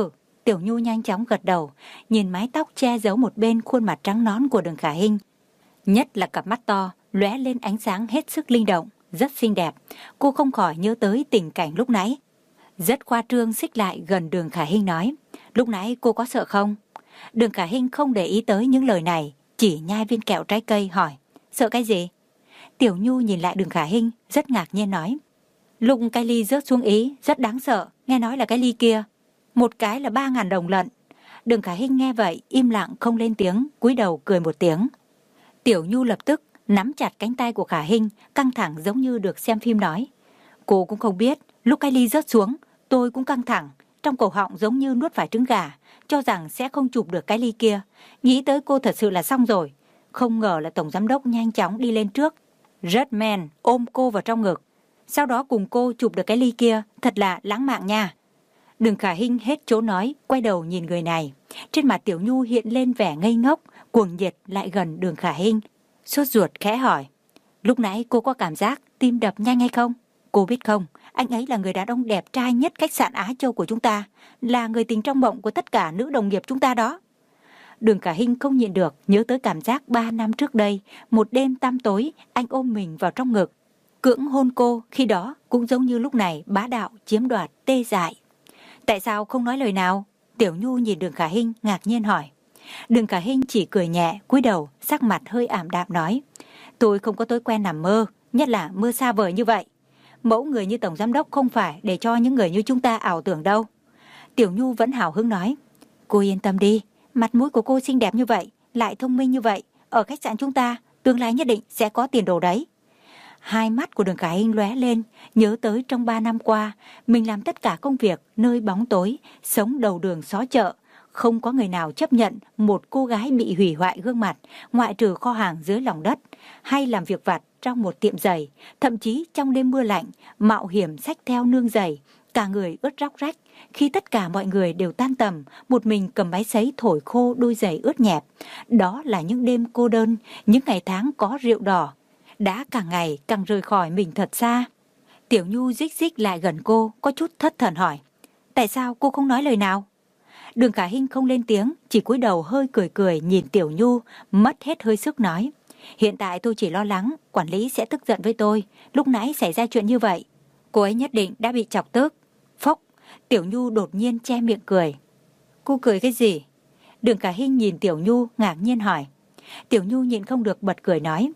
Tiểu Nhu nhanh chóng gật đầu, nhìn mái tóc che giấu một bên khuôn mặt trắng nõn của Đường Khả Hinh. Nhất là cặp mắt to, lóe lên ánh sáng hết sức linh động, rất xinh đẹp. Cô không khỏi nhớ tới tình cảnh lúc nãy. Rất khoa trương xích lại gần Đường Khả Hinh nói, lúc nãy cô có sợ không? Đường Khả Hinh không để ý tới những lời này, chỉ nhai viên kẹo trái cây hỏi, sợ cái gì? Tiểu Nhu nhìn lại Đường Khả Hinh, rất ngạc nhiên nói, lúc cái ly rớt xuống Ý, rất đáng sợ, nghe nói là cái ly kia. Một cái là ba ngàn đồng lận. Đường Khả Hinh nghe vậy, im lặng không lên tiếng, cúi đầu cười một tiếng. Tiểu Nhu lập tức nắm chặt cánh tay của Khả Hinh, căng thẳng giống như được xem phim nói. Cô cũng không biết, lúc cái ly rớt xuống, tôi cũng căng thẳng, trong cổ họng giống như nuốt phải trứng gà, cho rằng sẽ không chụp được cái ly kia. Nghĩ tới cô thật sự là xong rồi. Không ngờ là tổng giám đốc nhanh chóng đi lên trước, rất men ôm cô vào trong ngực. Sau đó cùng cô chụp được cái ly kia, thật là lãng mạn nha. Đường Khả Hinh hết chỗ nói, quay đầu nhìn người này. Trên mặt Tiểu Nhu hiện lên vẻ ngây ngốc, cuồng nhiệt lại gần Đường Khả Hinh. Sốt ruột khẽ hỏi, lúc nãy cô có cảm giác tim đập nhanh hay không? Cô biết không, anh ấy là người đàn ông đẹp trai nhất khách sạn Á Châu của chúng ta, là người tình trong mộng của tất cả nữ đồng nghiệp chúng ta đó. Đường Khả Hinh không nhịn được, nhớ tới cảm giác ba năm trước đây, một đêm tăm tối, anh ôm mình vào trong ngực, cưỡng hôn cô, khi đó cũng giống như lúc này bá đạo chiếm đoạt tê dại. Tại sao không nói lời nào? Tiểu Nhu nhìn Đường Khả Hinh ngạc nhiên hỏi. Đường Khả Hinh chỉ cười nhẹ, cúi đầu, sắc mặt hơi ảm đạm nói, tôi không có thói quen nằm mơ, nhất là mơ xa vời như vậy. Mẫu người như tổng giám đốc không phải để cho những người như chúng ta ảo tưởng đâu. Tiểu Nhu vẫn hào hứng nói, cô yên tâm đi, mặt mũi của cô xinh đẹp như vậy, lại thông minh như vậy, ở khách sạn chúng ta tương lai nhất định sẽ có tiền đồ đấy. Hai mắt của Đường Khả Hinh lóe lên, nhớ tới trong ba năm qua, mình làm tất cả công việc nơi bóng tối, sống đầu đường xó chợ. Không có người nào chấp nhận một cô gái bị hủy hoại gương mặt, ngoại trừ kho hàng dưới lòng đất, hay làm việc vặt trong một tiệm giày, thậm chí trong đêm mưa lạnh, mạo hiểm xách theo nương giày, cả người ướt róc rách. Khi tất cả mọi người đều tan tầm, một mình cầm máy sấy thổi khô đôi giày ướt nhẹp. Đó là những đêm cô đơn, những ngày tháng có rượu đỏ, đã càng ngày càng rời khỏi mình thật xa. Tiểu Nhu rích rích lại gần cô, có chút thất thần hỏi, tại sao cô không nói lời nào? Đường Khả Hinh không lên tiếng, chỉ cúi đầu hơi cười cười nhìn Tiểu Nhu, mất hết hơi sức nói, hiện tại tôi chỉ lo lắng quản lý sẽ tức giận với tôi, lúc nãy xảy ra chuyện như vậy, cô ấy nhất định đã bị chọc tức. Phốc, Tiểu Nhu đột nhiên che miệng cười. Cô cười cái gì? Đường Khả Hinh nhìn Tiểu Nhu ngạc nhiên hỏi. Tiểu Nhu nhịn không được bật cười nói,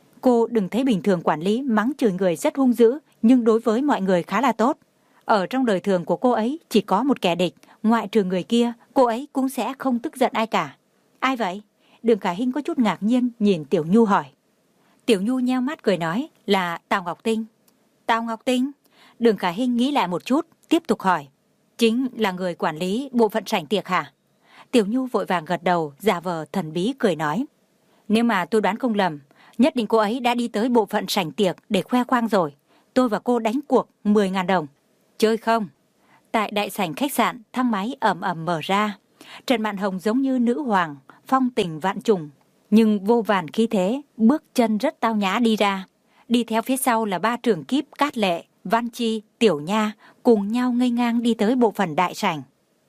cô đừng thấy bình thường quản lý mắng chửi người rất hung dữ, nhưng đối với mọi người khá là tốt. Ở trong đời thường của cô ấy chỉ có một kẻ địch, ngoại trừ người kia, cô ấy cũng sẽ không tức giận ai cả. Ai vậy? Đường Khả Hinh có chút ngạc nhiên nhìn Tiểu Nhu hỏi. Tiểu Nhu nheo mắt cười nói, là Tào Ngọc Tinh. Tào Ngọc Tinh? Đường Khả Hinh nghĩ lại một chút, tiếp tục hỏi, chính là người quản lý bộ phận sảnh tiệc hả? Tiểu Nhu vội vàng gật đầu, giả vờ thần bí cười nói, nếu mà tôi đoán không lầm, nhất định cô ấy đã đi tới bộ phận sảnh tiệc để khoe khoang rồi. Tôi và cô đánh cuộc mười ngàn đồng. Chơi không? Tại đại sảnh khách sạn, thang máy ầm ầm mở ra. Trần Mạn Hồng giống như nữ hoàng, phong tình vạn trùng, nhưng vô vàn khí thế, bước chân rất tao nhã đi ra. Đi theo phía sau là ba trưởng kíp Cát Lệ, Văn Chi, Tiểu Nha, cùng nhau ngây ngang đi tới bộ phận đại sảnh.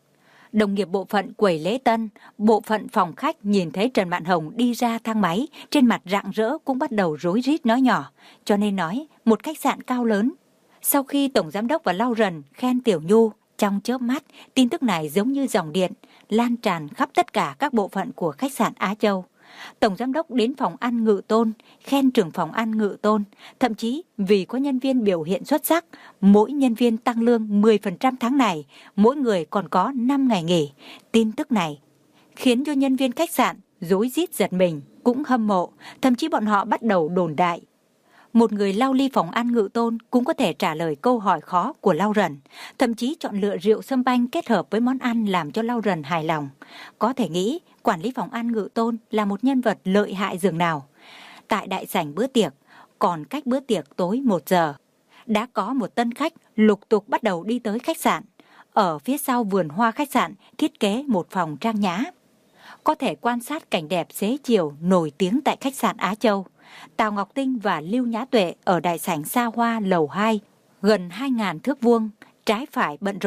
Đồng nghiệp bộ phận quầy lễ tân, bộ phận phòng khách nhìn thấy Trần Mạn Hồng đi ra thang máy, trên mặt rạng rỡ cũng bắt đầu rối rít nói nhỏ, cho nên nói một khách sạn cao lớn. Sau khi Tổng Giám đốc và Lau Rần khen Tiểu Nhu, trong chớp mắt, tin tức này giống như dòng điện, lan tràn khắp tất cả các bộ phận của khách sạn Á Châu. Tổng Giám đốc đến phòng ăn Ngự Tôn, khen trưởng phòng ăn Ngự Tôn, thậm chí vì có nhân viên biểu hiện xuất sắc, mỗi nhân viên tăng lương mười phần trăm tháng này, mỗi người còn có năm ngày nghỉ. Tin tức này khiến cho nhân viên khách sạn rối rít giật mình, cũng hâm mộ, thậm chí bọn họ bắt đầu đồn đại. Một người lau ly phòng ăn Ngự Tôn cũng có thể trả lời câu hỏi khó của Lau Rần, thậm chí chọn lựa rượu sâm banh kết hợp với món ăn làm cho Lau Rần hài lòng. Có thể nghĩ quản lý phòng ăn Ngự Tôn là một nhân vật lợi hại dường nào. Tại đại sảnh bữa tiệc, còn cách bữa tiệc tối một giờ, đã có một tân khách lục tục bắt đầu đi tới khách sạn. Ở phía sau vườn hoa khách sạn thiết kế một phòng trang nhã, có thể quan sát cảnh đẹp xế chiều nổi tiếng tại khách sạn Á Châu. Tào Ngọc Tinh và Lưu Nhã Tuệ ở đại sảnh xa hoa lầu hai, gần hai ngàn thước vuông, trái phải bận rộn.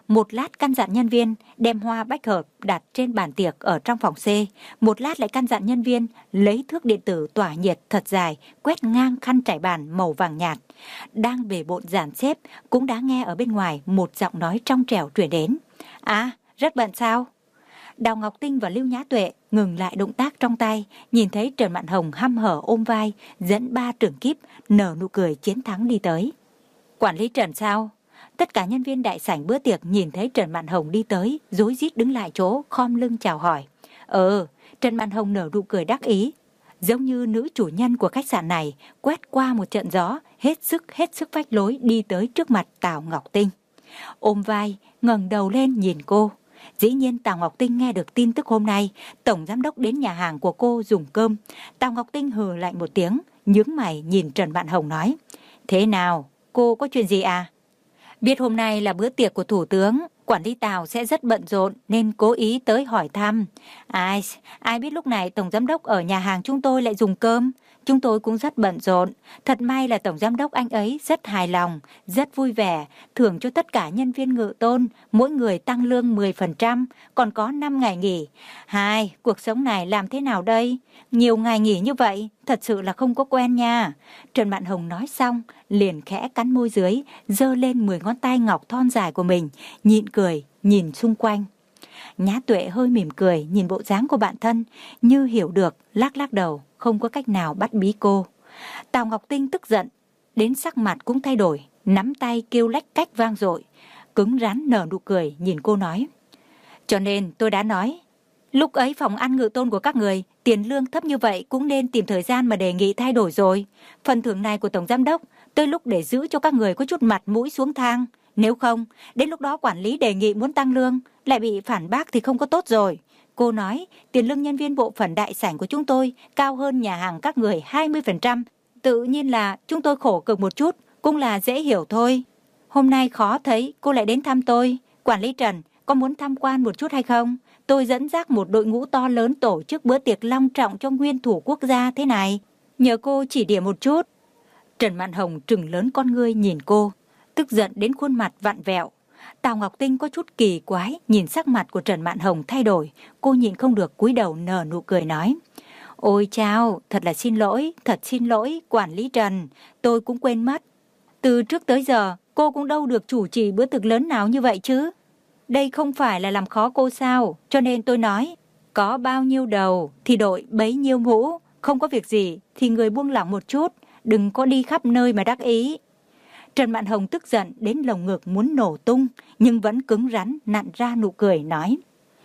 Một lát căn dặn nhân viên đem hoa bách hợp đặt trên bàn tiệc ở trong phòng C. Một lát lại căn dặn nhân viên lấy thước điện tử tỏa nhiệt thật dài, quét ngang khăn trải bàn màu vàng nhạt. Đang bề bộn dàn xếp, cũng đã nghe ở bên ngoài một giọng nói trong trẻo truyền đến. À, rất bận sao? Đào Ngọc Tinh và Lưu Nhã Tuệ ngừng lại động tác trong tay, nhìn thấy Trần Mạn Hồng hăm hở ôm vai, dẫn ba trưởng kíp, nở nụ cười chiến thắng đi tới. Quản lý Trần sao? Tất cả nhân viên đại sảnh bữa tiệc nhìn thấy Trần Mạn Hồng đi tới, rối rít đứng lại chỗ, khom lưng chào hỏi. Ờ, Trần Mạn Hồng nở nụ cười đắc ý, giống như nữ chủ nhân của khách sạn này, quét qua một trận gió, hết sức hết sức phách lối đi tới trước mặt Tào Ngọc Tinh. Ôm vai, ngẩng đầu lên nhìn cô. Dĩ nhiên Tào Ngọc Tinh nghe được tin tức hôm nay, tổng giám đốc đến nhà hàng của cô dùng cơm. Tào Ngọc Tinh hừ lạnh một tiếng, nhướng mày nhìn Trần Mạn Hồng nói. Thế nào, cô có chuyện gì à? Biết hôm nay là bữa tiệc của Thủ tướng, quản lý Tào sẽ rất bận rộn nên cố ý tới hỏi thăm. Ai, ai biết lúc này tổng giám đốc ở nhà hàng chúng tôi lại dùng cơm. Chúng tôi cũng rất bận rộn. Thật may là tổng giám đốc anh ấy rất hài lòng, rất vui vẻ, thưởng cho tất cả nhân viên Ngự Tôn, mỗi người tăng lương mười phần trăm, còn có năm ngày nghỉ. Hai, cuộc sống này làm thế nào đây? Nhiều ngày nghỉ như vậy, thật sự là không có quen nha. Trần Mạn Hồng nói xong, liền khẽ cắn môi dưới, giơ lên mười ngón tay ngọc thon dài của mình, nhịn cười, nhìn xung quanh. Nhã Tuệ hơi mỉm cười nhìn bộ dáng của bạn thân, như hiểu được, lắc lắc đầu, không có cách nào bắt bí cô. Tào Ngọc Tinh tức giận, đến sắc mặt cũng thay đổi, nắm tay kêu lách cách vang dội, cứng rắn nở nụ cười nhìn cô nói. Cho nên tôi đã nói, lúc ấy phòng ăn Ngự Tôn của các người, tiền lương thấp như vậy cũng nên tìm thời gian mà đề nghị thay đổi rồi. Phần thưởng này của tổng giám đốc, tới lúc để giữ cho các người có chút mặt mũi xuống thang. Nếu không, đến lúc đó quản lý đề nghị muốn tăng lương, lại bị phản bác thì không có tốt rồi. Cô nói, tiền lương nhân viên bộ phận đại sảnh của chúng tôi cao hơn nhà hàng các người hai mươi phần trăm. Tự nhiên là chúng tôi khổ cực một chút, cũng là dễ hiểu thôi. Hôm nay khó thấy cô lại đến thăm tôi. Quản lý Trần, có muốn tham quan một chút hay không? Tôi dẫn dắt một đội ngũ to lớn tổ chức bữa tiệc long trọng cho nguyên thủ quốc gia thế này. Nhờ cô chỉ điểm một chút. Trần Mạn Hồng trừng lớn con ngươi nhìn cô, tức giận đến khuôn mặt vặn vẹo. Tào Ngọc Tinh có chút kỳ quái, nhìn sắc mặt của Trần Mạn Hồng thay đổi, cô nhịn không được cúi đầu nở nụ cười nói. Ôi chao, thật là xin lỗi, thật xin lỗi, quản lý Trần, tôi cũng quên mất. Từ trước tới giờ, cô cũng đâu được chủ trì bữa tiệc lớn nào như vậy chứ. Đây không phải là làm khó cô sao, cho nên tôi nói, có bao nhiêu đầu thì đội bấy nhiêu mũ, không có việc gì thì người buông lỏng một chút, đừng có đi khắp nơi mà đắc ý. Trần Mạn Hồng tức giận đến lồng ngực muốn nổ tung, nhưng vẫn cứng rắn nặn ra nụ cười nói.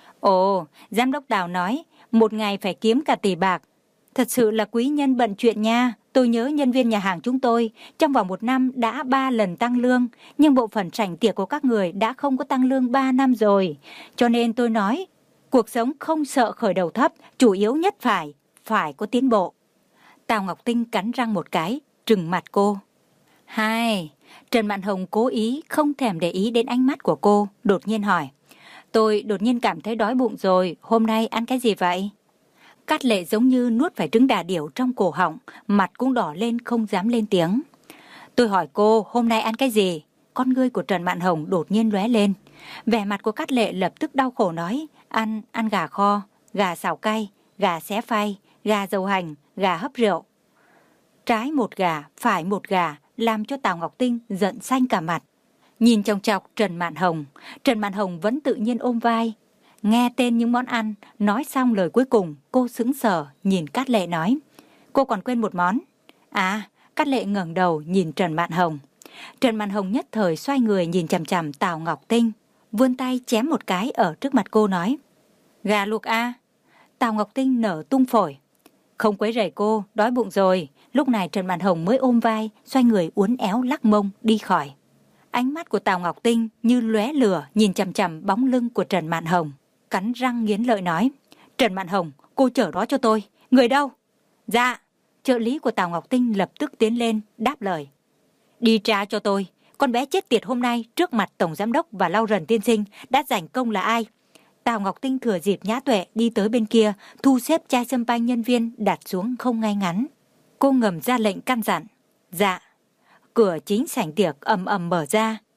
Ồ, giám đốc Tào nói, một ngày phải kiếm cả tỷ bạc. Thật sự là quý nhân bận chuyện nha. Tôi nhớ nhân viên nhà hàng chúng tôi, trong vòng một năm đã ba lần tăng lương, nhưng bộ phận sảnh tiệc của các người đã không có tăng lương ba năm rồi. Cho nên tôi nói, cuộc sống không sợ khởi đầu thấp, chủ yếu nhất phải, phải có tiến bộ. Tào Ngọc Tinh cắn răng một cái, trừng mặt cô. Hai, Trần Mạn Hồng cố ý không thèm để ý đến ánh mắt của cô, đột nhiên hỏi. Tôi đột nhiên cảm thấy đói bụng rồi, hôm nay ăn cái gì vậy? Cát Lệ giống như nuốt phải trứng đà điểu trong cổ họng, mặt cũng đỏ lên không dám lên tiếng. Tôi hỏi cô hôm nay ăn cái gì? Con ngươi của Trần Mạn Hồng đột nhiên lóe lên. Vẻ mặt của Cát Lệ lập tức đau khổ nói, ăn, ăn gà kho, gà xào cay, gà xé phay, gà dầu hành, gà hấp rượu. Trái một gà, phải một gà, làm cho Tào Ngọc Tinh giận xanh cả mặt. Nhìn chòng chọc Trần Mạn Hồng, Trần Mạn Hồng vẫn tự nhiên ôm vai. Nghe tên những món ăn, nói xong lời cuối cùng, cô sững sờ nhìn Cát Lệ nói. Cô còn quên một món. À, Cát Lệ ngẩng đầu nhìn Trần Mạn Hồng. Trần Mạn Hồng nhất thời xoay người nhìn chằm chằm Tào Ngọc Tinh, vươn tay chém một cái ở trước mặt cô nói. Gà luộc a. Tào Ngọc Tinh nở tung phổi. Không quấy rầy cô, đói bụng rồi. Lúc này Trần Mạn Hồng mới ôm vai, xoay người uốn éo lắc mông đi khỏi. Ánh mắt của Tào Ngọc Tinh như lóe lửa nhìn chằm chằm bóng lưng của Trần Mạn Hồng, cắn răng nghiến lợi nói. Trần Mạn Hồng, cô chở đó cho tôi. Người đâu? Dạ. Trợ lý của Tào Ngọc Tinh lập tức tiến lên, đáp lời. Đi tra cho tôi, con bé chết tiệt hôm nay trước mặt Tổng Giám đốc và Lau Rần tiên sinh đã giành công là ai? Tào Ngọc Tinh thừa dịp Nhã Tuệ đi tới bên kia, thu xếp chai sâm panh nhân viên đặt xuống không ngay ngắn. Cô ngầm ra lệnh căn dặn. Dạ. Cửa chính sảnh tiệc ầm ầm mở ra.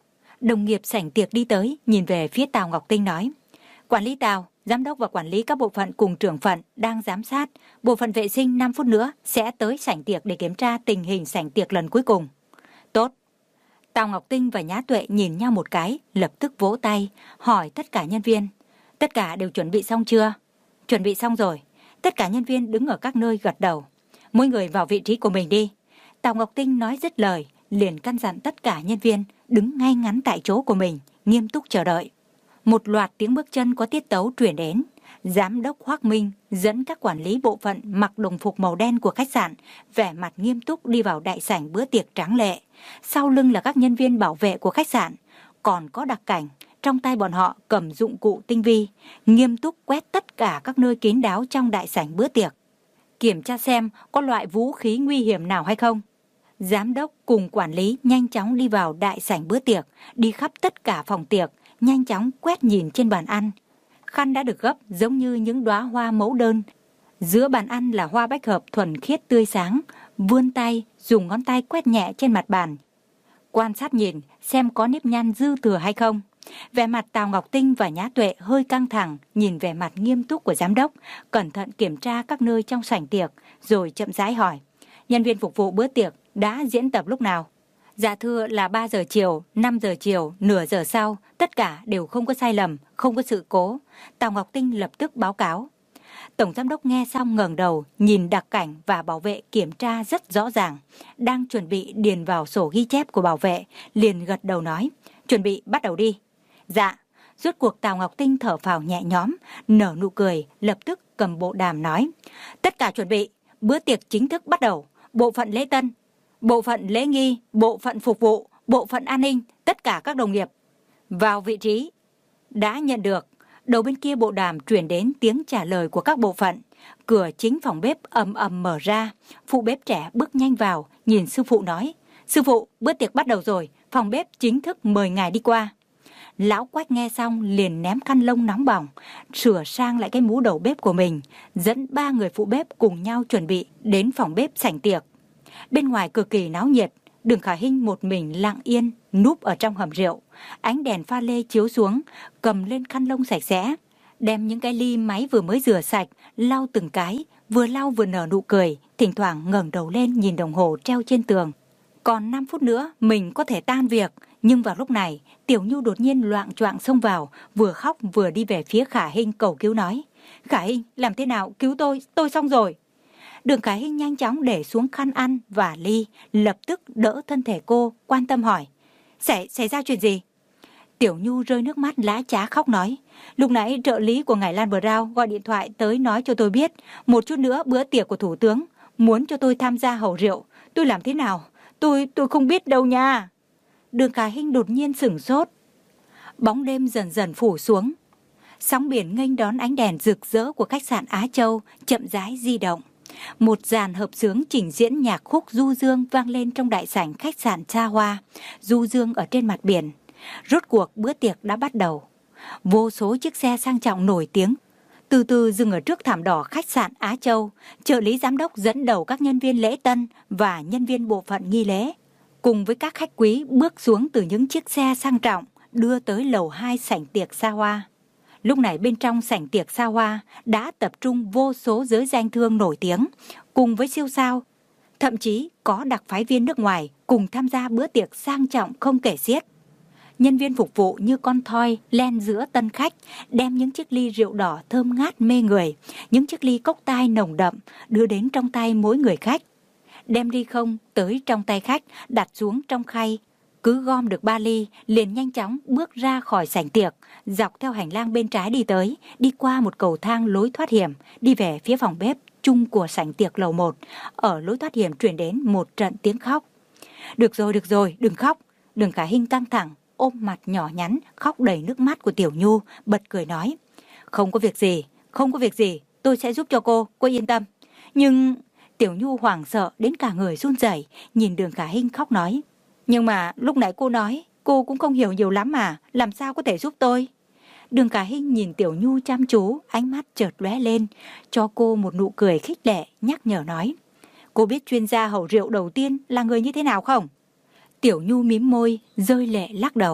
Đồng nghiệp sảnh tiệc đi tới, nhìn về phía Tào Ngọc Tinh nói: Quản lý Tào, giám đốc và quản lý các bộ phận cùng trưởng phận đang giám sát. Bộ phận vệ sinh năm phút nữa sẽ tới sảnh tiệc để kiểm tra tình hình sảnh tiệc lần cuối cùng. Tốt. Tào Ngọc Tinh và Nhã Tuệ nhìn nhau một cái, lập tức vỗ tay, hỏi tất cả nhân viên: Tất cả đều chuẩn bị xong chưa? Chuẩn bị xong rồi. Tất cả nhân viên đứng ở các nơi gật đầu. Mỗi người vào vị trí của mình đi. Tào Ngọc Tinh nói dứt lời, liền căn dặn tất cả nhân viên đứng ngay ngắn tại chỗ của mình, nghiêm túc chờ đợi. Một loạt tiếng bước chân có tiết tấu truyền đến. Giám đốc Hoắc Minh dẫn các quản lý bộ phận mặc đồng phục màu đen của khách sạn, vẻ mặt nghiêm túc đi vào đại sảnh bữa tiệc tráng lệ. Sau lưng là các nhân viên bảo vệ của khách sạn, còn có đặc cảnh, trong tay bọn họ cầm dụng cụ tinh vi, nghiêm túc quét tất cả các nơi kín đáo trong đại sảnh bữa tiệc, kiểm tra xem có loại vũ khí nguy hiểm nào hay không. Giám đốc cùng quản lý nhanh chóng đi vào đại sảnh bữa tiệc, đi khắp tất cả phòng tiệc, nhanh chóng quét nhìn trên bàn ăn. Khăn đã được gấp giống như những đóa hoa mẫu đơn. Giữa bàn ăn là hoa bách hợp thuần khiết tươi sáng, vươn tay, dùng ngón tay quét nhẹ trên mặt bàn. Quan sát nhìn xem có nếp nhăn dư thừa hay không. Vẻ mặt Tào Ngọc Tinh và Nhã Tuệ hơi căng thẳng, nhìn vẻ mặt nghiêm túc của giám đốc, cẩn thận kiểm tra các nơi trong sảnh tiệc, rồi chậm rãi hỏi: Nhân viên phục vụ bữa tiệc đã diễn tập lúc nào? Dạ thưa là ba giờ chiều, năm giờ chiều, nửa giờ sau, tất cả đều không có sai lầm, không có sự cố. Tào Ngọc Tinh lập tức báo cáo. Tổng giám đốc nghe xong ngẩng đầu, nhìn đặc cảnh và bảo vệ kiểm tra rất rõ ràng. Đang chuẩn bị điền vào sổ ghi chép của bảo vệ, liền gật đầu nói: Chuẩn bị bắt đầu đi. Dạ. Rốt cuộc Tào Ngọc Tinh thở phào nhẹ nhõm, nở nụ cười, lập tức cầm bộ đàm nói: Tất cả chuẩn bị, bữa tiệc chính thức bắt đầu. Bộ phận lễ tân, bộ phận lễ nghi, bộ phận phục vụ, bộ phận an ninh, tất cả các đồng nghiệp vào vị trí. Đã nhận được. Đầu bên kia bộ đàm truyền đến tiếng trả lời của các bộ phận. Cửa chính phòng bếp ầm ầm mở ra. Phụ bếp trẻ bước nhanh vào, nhìn sư phụ nói: Sư phụ, bữa tiệc bắt đầu rồi, phòng bếp chính thức mời ngài đi qua. Lão Quách nghe xong liền ném khăn lông nóng bỏng, sửa sang lại cái mũ đầu bếp của mình, dẫn ba người phụ bếp cùng nhau chuẩn bị đến phòng bếp sảnh tiệc. Bên ngoài cực kỳ náo nhiệt, Đường Khả Hinh một mình lặng yên núp ở trong hầm rượu. Ánh đèn pha lê chiếu xuống, cầm lên khăn lông sạch sẽ, đem những cái ly máy vừa mới rửa sạch lau từng cái, vừa lau vừa nở nụ cười, thỉnh thoảng ngẩng đầu lên nhìn đồng hồ treo trên tường. Còn năm phút nữa mình có thể tan việc. Nhưng vào lúc này, Tiểu Nhu đột nhiên loạng choạng xông vào, vừa khóc vừa đi về phía Khả Hinh cầu cứu nói: Khả Hinh, làm thế nào, cứu tôi, tôi xong rồi. Đường Khả Hinh nhanh chóng để xuống khăn ăn và ly, lập tức đỡ thân thể cô, quan tâm hỏi: Xảy, xảy ra chuyện gì? Tiểu Nhu rơi nước mắt lã chã khóc nói: Lúc nãy trợ lý của ngài Lan Brown gọi điện thoại tới nói cho tôi biết, một chút nữa bữa tiệc của thủ tướng, muốn cho tôi tham gia hầu rượu. Tôi làm thế nào? Tôi, tôi không biết đâu nha. Đường Khả Hinh đột nhiên sửng sốt. Bóng đêm dần dần phủ xuống. Sóng biển nghênh đón ánh đèn rực rỡ của khách sạn Á Châu chậm rãi di động. Một dàn hợp xướng trình diễn nhạc khúc du dương vang lên trong đại sảnh khách sạn xa hoa, du dương ở trên mặt biển. Rốt cuộc bữa tiệc đã bắt đầu. Vô số chiếc xe sang trọng nổi tiếng từ từ dừng ở trước thảm đỏ khách sạn Á Châu. Trợ lý giám đốc dẫn đầu các nhân viên lễ tân và nhân viên bộ phận nghi lễ, cùng với các khách quý bước xuống từ những chiếc xe sang trọng, đưa tới lầu hai sảnh tiệc xa hoa. Lúc này bên trong sảnh tiệc xa hoa đã tập trung vô số giới danh thương nổi tiếng, cùng với siêu sao. Thậm chí có đặc phái viên nước ngoài cùng tham gia bữa tiệc sang trọng không kể xiết. Nhân viên phục vụ như con thoi len giữa tân khách, đem những chiếc ly rượu đỏ thơm ngát mê người, những chiếc ly cốc tai nồng đậm đưa đến trong tay mỗi người khách. Đem ly không tới trong tay khách, đặt xuống trong khay. Cứ gom được ba ly, liền nhanh chóng bước ra khỏi sảnh tiệc, dọc theo hành lang bên trái đi tới, đi qua một cầu thang lối thoát hiểm, đi về phía phòng bếp chung của sảnh tiệc lầu một. Ở lối thoát hiểm truyền đến một trận tiếng khóc. Được rồi, được rồi, đừng khóc. Đường Khả Hinh căng thẳng, ôm mặt nhỏ nhắn, khóc đầy nước mắt của Tiểu Nhu, bật cười nói: Không có việc gì, không có việc gì, tôi sẽ giúp cho cô, cô yên tâm. Nhưng... Tiểu Nhu hoảng sợ đến cả người run rẩy, nhìn Đường Khả Hinh khóc nói: Nhưng mà lúc nãy cô nói, cô cũng không hiểu nhiều lắm mà, làm sao có thể giúp tôi? Đường Khả Hinh nhìn Tiểu Nhu chăm chú, ánh mắt chợt lóe lên, cho cô một nụ cười khích lệ, nhắc nhở nói: Cô biết chuyên gia hầu rượu đầu tiên là người như thế nào không? Tiểu Nhu mím môi, rơi lệ lắc đầu.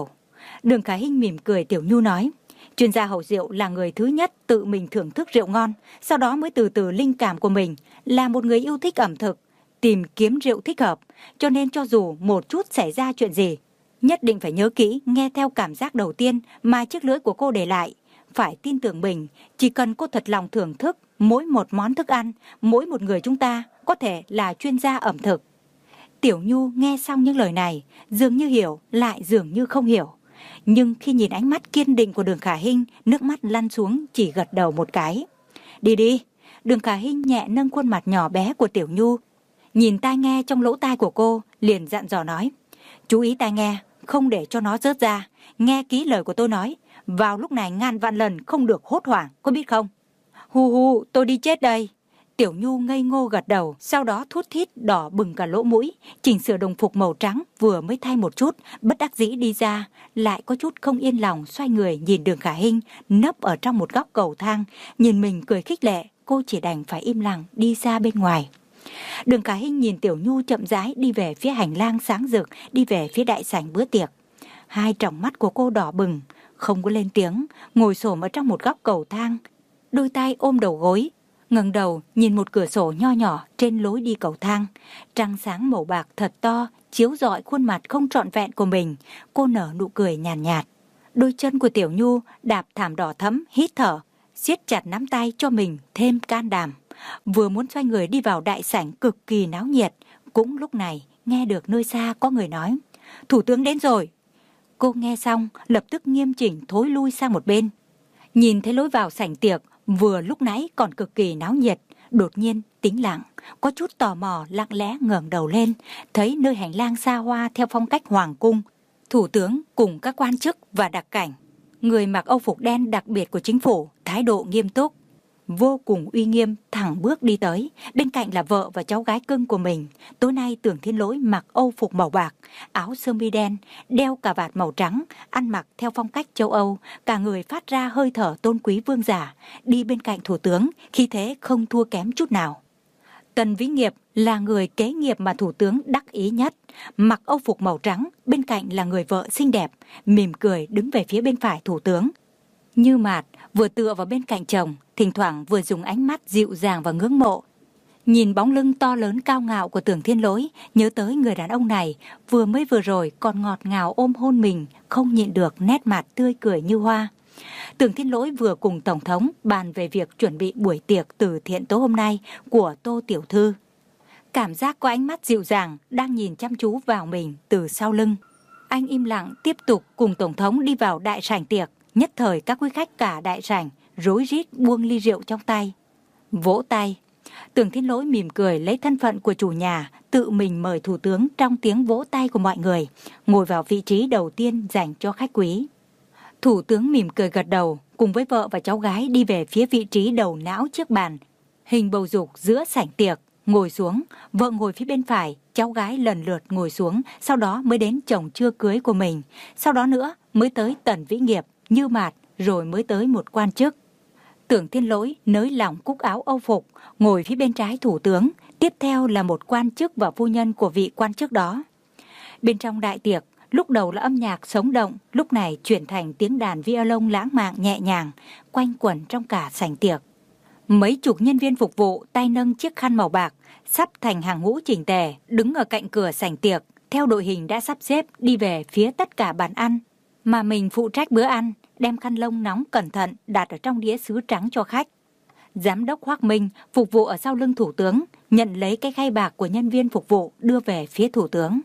Đường Khả Hinh mỉm cười Tiểu Nhu nói, chuyên gia hầu rượu là người thứ nhất tự mình thưởng thức rượu ngon, sau đó mới từ từ linh cảm của mình, là một người yêu thích ẩm thực, tìm kiếm rượu thích hợp, cho nên cho dù một chút xảy ra chuyện gì, nhất định phải nhớ kỹ nghe theo cảm giác đầu tiên mà chiếc lưỡi của cô để lại. Phải tin tưởng mình, chỉ cần cô thật lòng thưởng thức mỗi một món thức ăn, mỗi một người chúng ta có thể là chuyên gia ẩm thực. Tiểu Nhu nghe xong những lời này, dường như hiểu, lại dường như không hiểu. Nhưng khi nhìn ánh mắt kiên định của Đường Khả Hinh, nước mắt lăn xuống, chỉ gật đầu một cái. Đi đi. Đường Khả Hinh nhẹ nâng khuôn mặt nhỏ bé của Tiểu Nhu, nhìn tai nghe trong lỗ tai của cô, liền dặn dò nói, chú ý tai nghe, không để cho nó rớt ra, nghe kỹ lời của tôi nói, vào lúc này ngàn vạn lần không được hốt hoảng, có biết không? Hu hu, tôi đi chết đây. Tiểu Nhu ngây ngô gật đầu, sau đó thút thít đỏ bừng cả lỗ mũi, chỉnh sửa đồng phục màu trắng vừa mới thay một chút, bất đắc dĩ đi ra, lại có chút không yên lòng xoay người nhìn Đường Khả Hinh nấp ở trong một góc cầu thang, nhìn mình cười khích lệ, cô chỉ đành phải im lặng đi ra bên ngoài. Đường Khả Hinh nhìn Tiểu Nhu chậm rãi đi về phía hành lang sáng rực, đi về phía đại sảnh bữa tiệc. Hai tròng mắt của cô đỏ bừng, không có lên tiếng, ngồi xổm ở trong một góc cầu thang, đôi tay ôm đầu gối, ngẩng đầu nhìn một cửa sổ nho nhỏ trên lối đi cầu thang. Trăng sáng màu bạc thật to chiếu rọi khuôn mặt không trọn vẹn của mình. Cô nở nụ cười nhàn nhạt, nhạt. Đôi chân của Tiểu Nhu đạp thảm đỏ thẫm, hít thở, siết chặt nắm tay cho mình thêm can đảm. Vừa muốn xoay người đi vào đại sảnh cực kỳ náo nhiệt, cũng lúc này nghe được nơi xa có người nói, thủ tướng đến rồi. Cô nghe xong lập tức nghiêm chỉnh thối lui sang một bên. Nhìn thấy lối vào sảnh tiệc vừa lúc nãy còn cực kỳ náo nhiệt, đột nhiên tĩnh lặng, có chút tò mò lặng lẽ ngẩng đầu lên, thấy nơi hành lang xa hoa theo phong cách hoàng cung, thủ tướng cùng các quan chức và đặc cảnh, người mặc âu phục đen đặc biệt của chính phủ, thái độ nghiêm túc, vô cùng uy nghiêm, thẳng bước đi tới. Bên cạnh là vợ và cháu gái cưng của mình. Tối nay Tưởng Thiên Lỗi mặc âu phục màu bạc, áo sơ mi đen, đeo cà vạt màu trắng, ăn mặc theo phong cách châu Âu, cả người phát ra hơi thở tôn quý vương giả, đi bên cạnh thủ tướng, khí thế không thua kém chút nào. Tần Vĩ Nghiệp là người kế nghiệp mà thủ tướng đắc ý nhất, mặc âu phục màu trắng, bên cạnh là người vợ xinh đẹp, mỉm cười đứng về phía bên phải thủ tướng. Như Mạt vừa tựa vào bên cạnh chồng, thỉnh thoảng vừa dùng ánh mắt dịu dàng và ngưỡng mộ. Nhìn bóng lưng to lớn cao ngạo của Tưởng Thiên Lỗi, nhớ tới người đàn ông này, vừa mới vừa rồi còn ngọt ngào ôm hôn mình, không nhịn được nét mặt tươi cười như hoa. Tưởng Thiên Lỗi vừa cùng Tổng thống bàn về việc chuẩn bị buổi tiệc từ thiện tối hôm nay của Tô Tiểu Thư. Cảm giác có ánh mắt dịu dàng đang nhìn chăm chú vào mình từ sau lưng. Anh im lặng tiếp tục cùng Tổng thống đi vào đại sảnh tiệc. Nhất thời các quý khách cả đại sảnh rối rít buông ly rượu trong tay, vỗ tay. Tưởng Thiên Lỗi mỉm cười lấy thân phận của chủ nhà, tự mình mời thủ tướng trong tiếng vỗ tay của mọi người, ngồi vào vị trí đầu tiên dành cho khách quý. Thủ tướng mỉm cười gật đầu, cùng với vợ và cháu gái đi về phía vị trí đầu não chiếc bàn hình bầu dục giữa sảnh tiệc, ngồi xuống. Vợ ngồi phía bên phải, cháu gái lần lượt ngồi xuống, sau đó mới đến chồng chưa cưới của mình, sau đó nữa mới tới Tần Vĩ Nghiệp, Như Mạt, rồi mới tới một quan chức. Tưởng Thiên Lỗi nới lỏng cúc áo âu phục, ngồi phía bên trái thủ tướng, tiếp theo là một quan chức và phu nhân của vị quan chức đó. Bên trong đại tiệc, lúc đầu là âm nhạc sống động, lúc này chuyển thành tiếng đàn violon lãng mạn nhẹ nhàng, quanh quẩn trong cả sảnh tiệc. Mấy chục nhân viên phục vụ tay nâng chiếc khăn màu bạc, sắp thành hàng ngũ chỉnh tề, đứng ở cạnh cửa sảnh tiệc, theo đội hình đã sắp xếp đi về phía tất cả bàn ăn, mà mình phụ trách bữa ăn, đem khăn lông nóng cẩn thận đặt ở trong đĩa sứ trắng cho khách. Giám đốc Hoắc Minh phục vụ ở sau lưng thủ tướng, nhận lấy cái khay bạc của nhân viên phục vụ đưa về phía thủ tướng.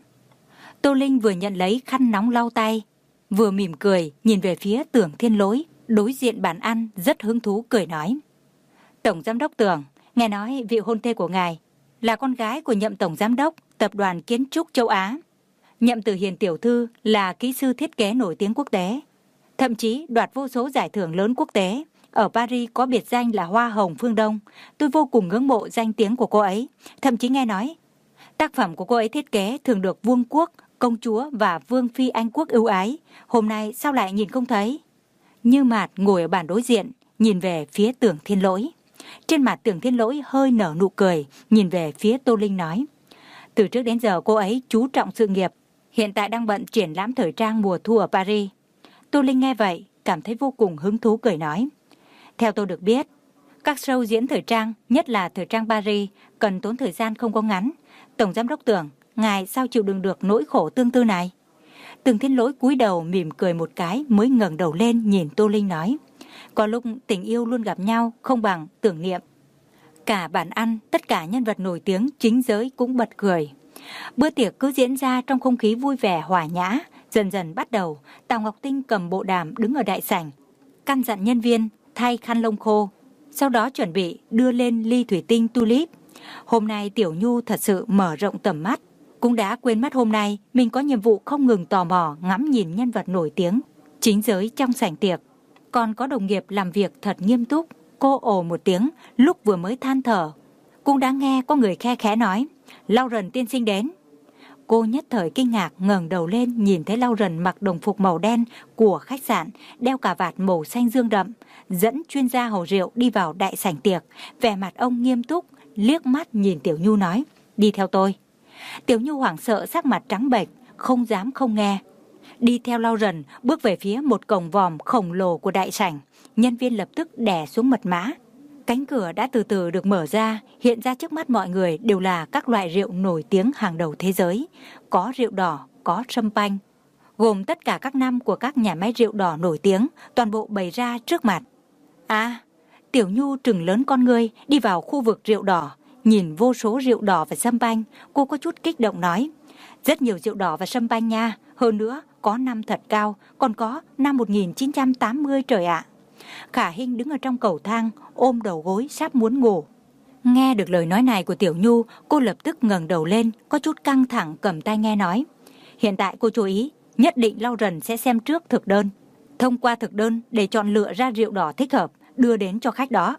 Tô Linh vừa nhận lấy khăn nóng lau tay, vừa mỉm cười nhìn về phía Tưởng Thiên Lỗi, đối diện bàn ăn rất hứng thú cười nói: Tổng giám đốc Tưởng, nghe nói vị hôn thê của ngài là con gái của Nhậm tổng giám đốc tập đoàn kiến trúc châu Á. Nhậm Tử Hiền tiểu thư là kỹ sư thiết kế nổi tiếng quốc tế, thậm chí đoạt vô số giải thưởng lớn quốc tế. Ở Paris có biệt danh là Hoa Hồng Phương Đông. Tôi vô cùng ngưỡng mộ danh tiếng của cô ấy. Thậm chí nghe nói tác phẩm của cô ấy thiết kế thường được vương quốc, công chúa và vương phi Anh quốc ưu ái. Hôm nay sao lại nhìn không thấy? Như Mạt ngồi ở bàn đối diện, nhìn về phía Tưởng Thiên Lỗi. Trên mặt Tưởng Thiên Lỗi hơi nở nụ cười, nhìn về phía Tô Linh nói: Từ trước đến giờ cô ấy chú trọng sự nghiệp, hiện tại đang bận triển lãm thời trang mùa thu ở Paris. Tô Linh nghe vậy, cảm thấy vô cùng hứng thú cười nói. Theo tôi được biết, các show diễn thời trang, nhất là thời trang Paris, cần tốn thời gian không có ngắn. Tổng giám đốc Tưởng, ngài sao chịu đựng được nỗi khổ tương tư này? Tưởng Thiên Lỗi cúi đầu mỉm cười một cái mới ngẩng đầu lên nhìn Tô Linh nói. Có lúc tình yêu luôn gặp nhau không bằng tưởng niệm. Cả bàn ăn, tất cả nhân vật nổi tiếng chính giới cũng bật cười. Bữa tiệc cứ diễn ra trong không khí vui vẻ hòa nhã. Dần dần bắt đầu, Tào Ngọc Tinh cầm bộ đàm đứng ở đại sảnh, căn dặn nhân viên thay khăn lông khô, sau đó chuẩn bị đưa lên ly thủy tinh tulip. Hôm nay Tiểu Nhu thật sự mở rộng tầm mắt, cũng đã quên mất hôm nay mình có nhiệm vụ không ngừng tò mò ngắm nhìn nhân vật nổi tiếng chính giới trong sảnh tiệc. Còn có đồng nghiệp làm việc thật nghiêm túc. Cô ồ một tiếng lúc vừa mới than thở, cũng đã nghe có người khe khẽ nói Lauren tiên sinh đến. Cô nhất thời kinh ngạc ngẩng đầu lên nhìn thấy Lauren mặc đồng phục màu đen của khách sạn, đeo cà vạt màu xanh dương đậm, dẫn chuyên gia hầu rượu đi vào đại sảnh tiệc. Vẻ mặt ông nghiêm túc, liếc mắt nhìn Tiểu Nhu nói, đi theo tôi. Tiểu Nhu hoảng sợ sắc mặt trắng bệch, không dám không nghe. Đi theo Lauren bước về phía một cổng vòm khổng lồ của đại sảnh. Nhân viên lập tức đè xuống mật mã. Cánh cửa đã từ từ được mở ra, hiện ra trước mắt mọi người đều là các loại rượu nổi tiếng hàng đầu thế giới. Có rượu đỏ, có champagne, gồm tất cả các năm của các nhà máy rượu đỏ nổi tiếng, toàn bộ bày ra trước mặt. À, Tiểu Nhu trừng lớn con ngươi đi vào khu vực rượu đỏ, nhìn vô số rượu đỏ và champagne, cô có chút kích động nói, rất nhiều rượu đỏ và champagne nha, hơn nữa có năm thật cao, còn có năm một nghìn chín trăm tám mươi trời ạ. Khả Hinh đứng ở trong cầu thang, ôm đầu gối sắp muốn ngủ. Nghe được lời nói này của Tiểu Nhu, cô lập tức ngẩng đầu lên, có chút căng thẳng cầm tai nghe nói. Hiện tại cô chú ý, nhất định Lauren sẽ xem trước thực đơn. Thông qua thực đơn để chọn lựa ra rượu đỏ thích hợp, đưa đến cho khách đó.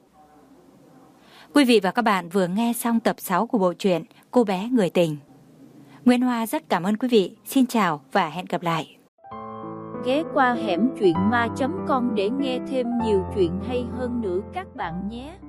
Quý vị và các bạn vừa nghe xong tập sáu của bộ truyện Cô bé người tình. Nguyễn Hoa rất cảm ơn quý vị. Xin chào và hẹn gặp lại. Ghé qua hẻm truyện ma chấm com để nghe thêm nhiều chuyện hay hơn nữa các bạn nhé.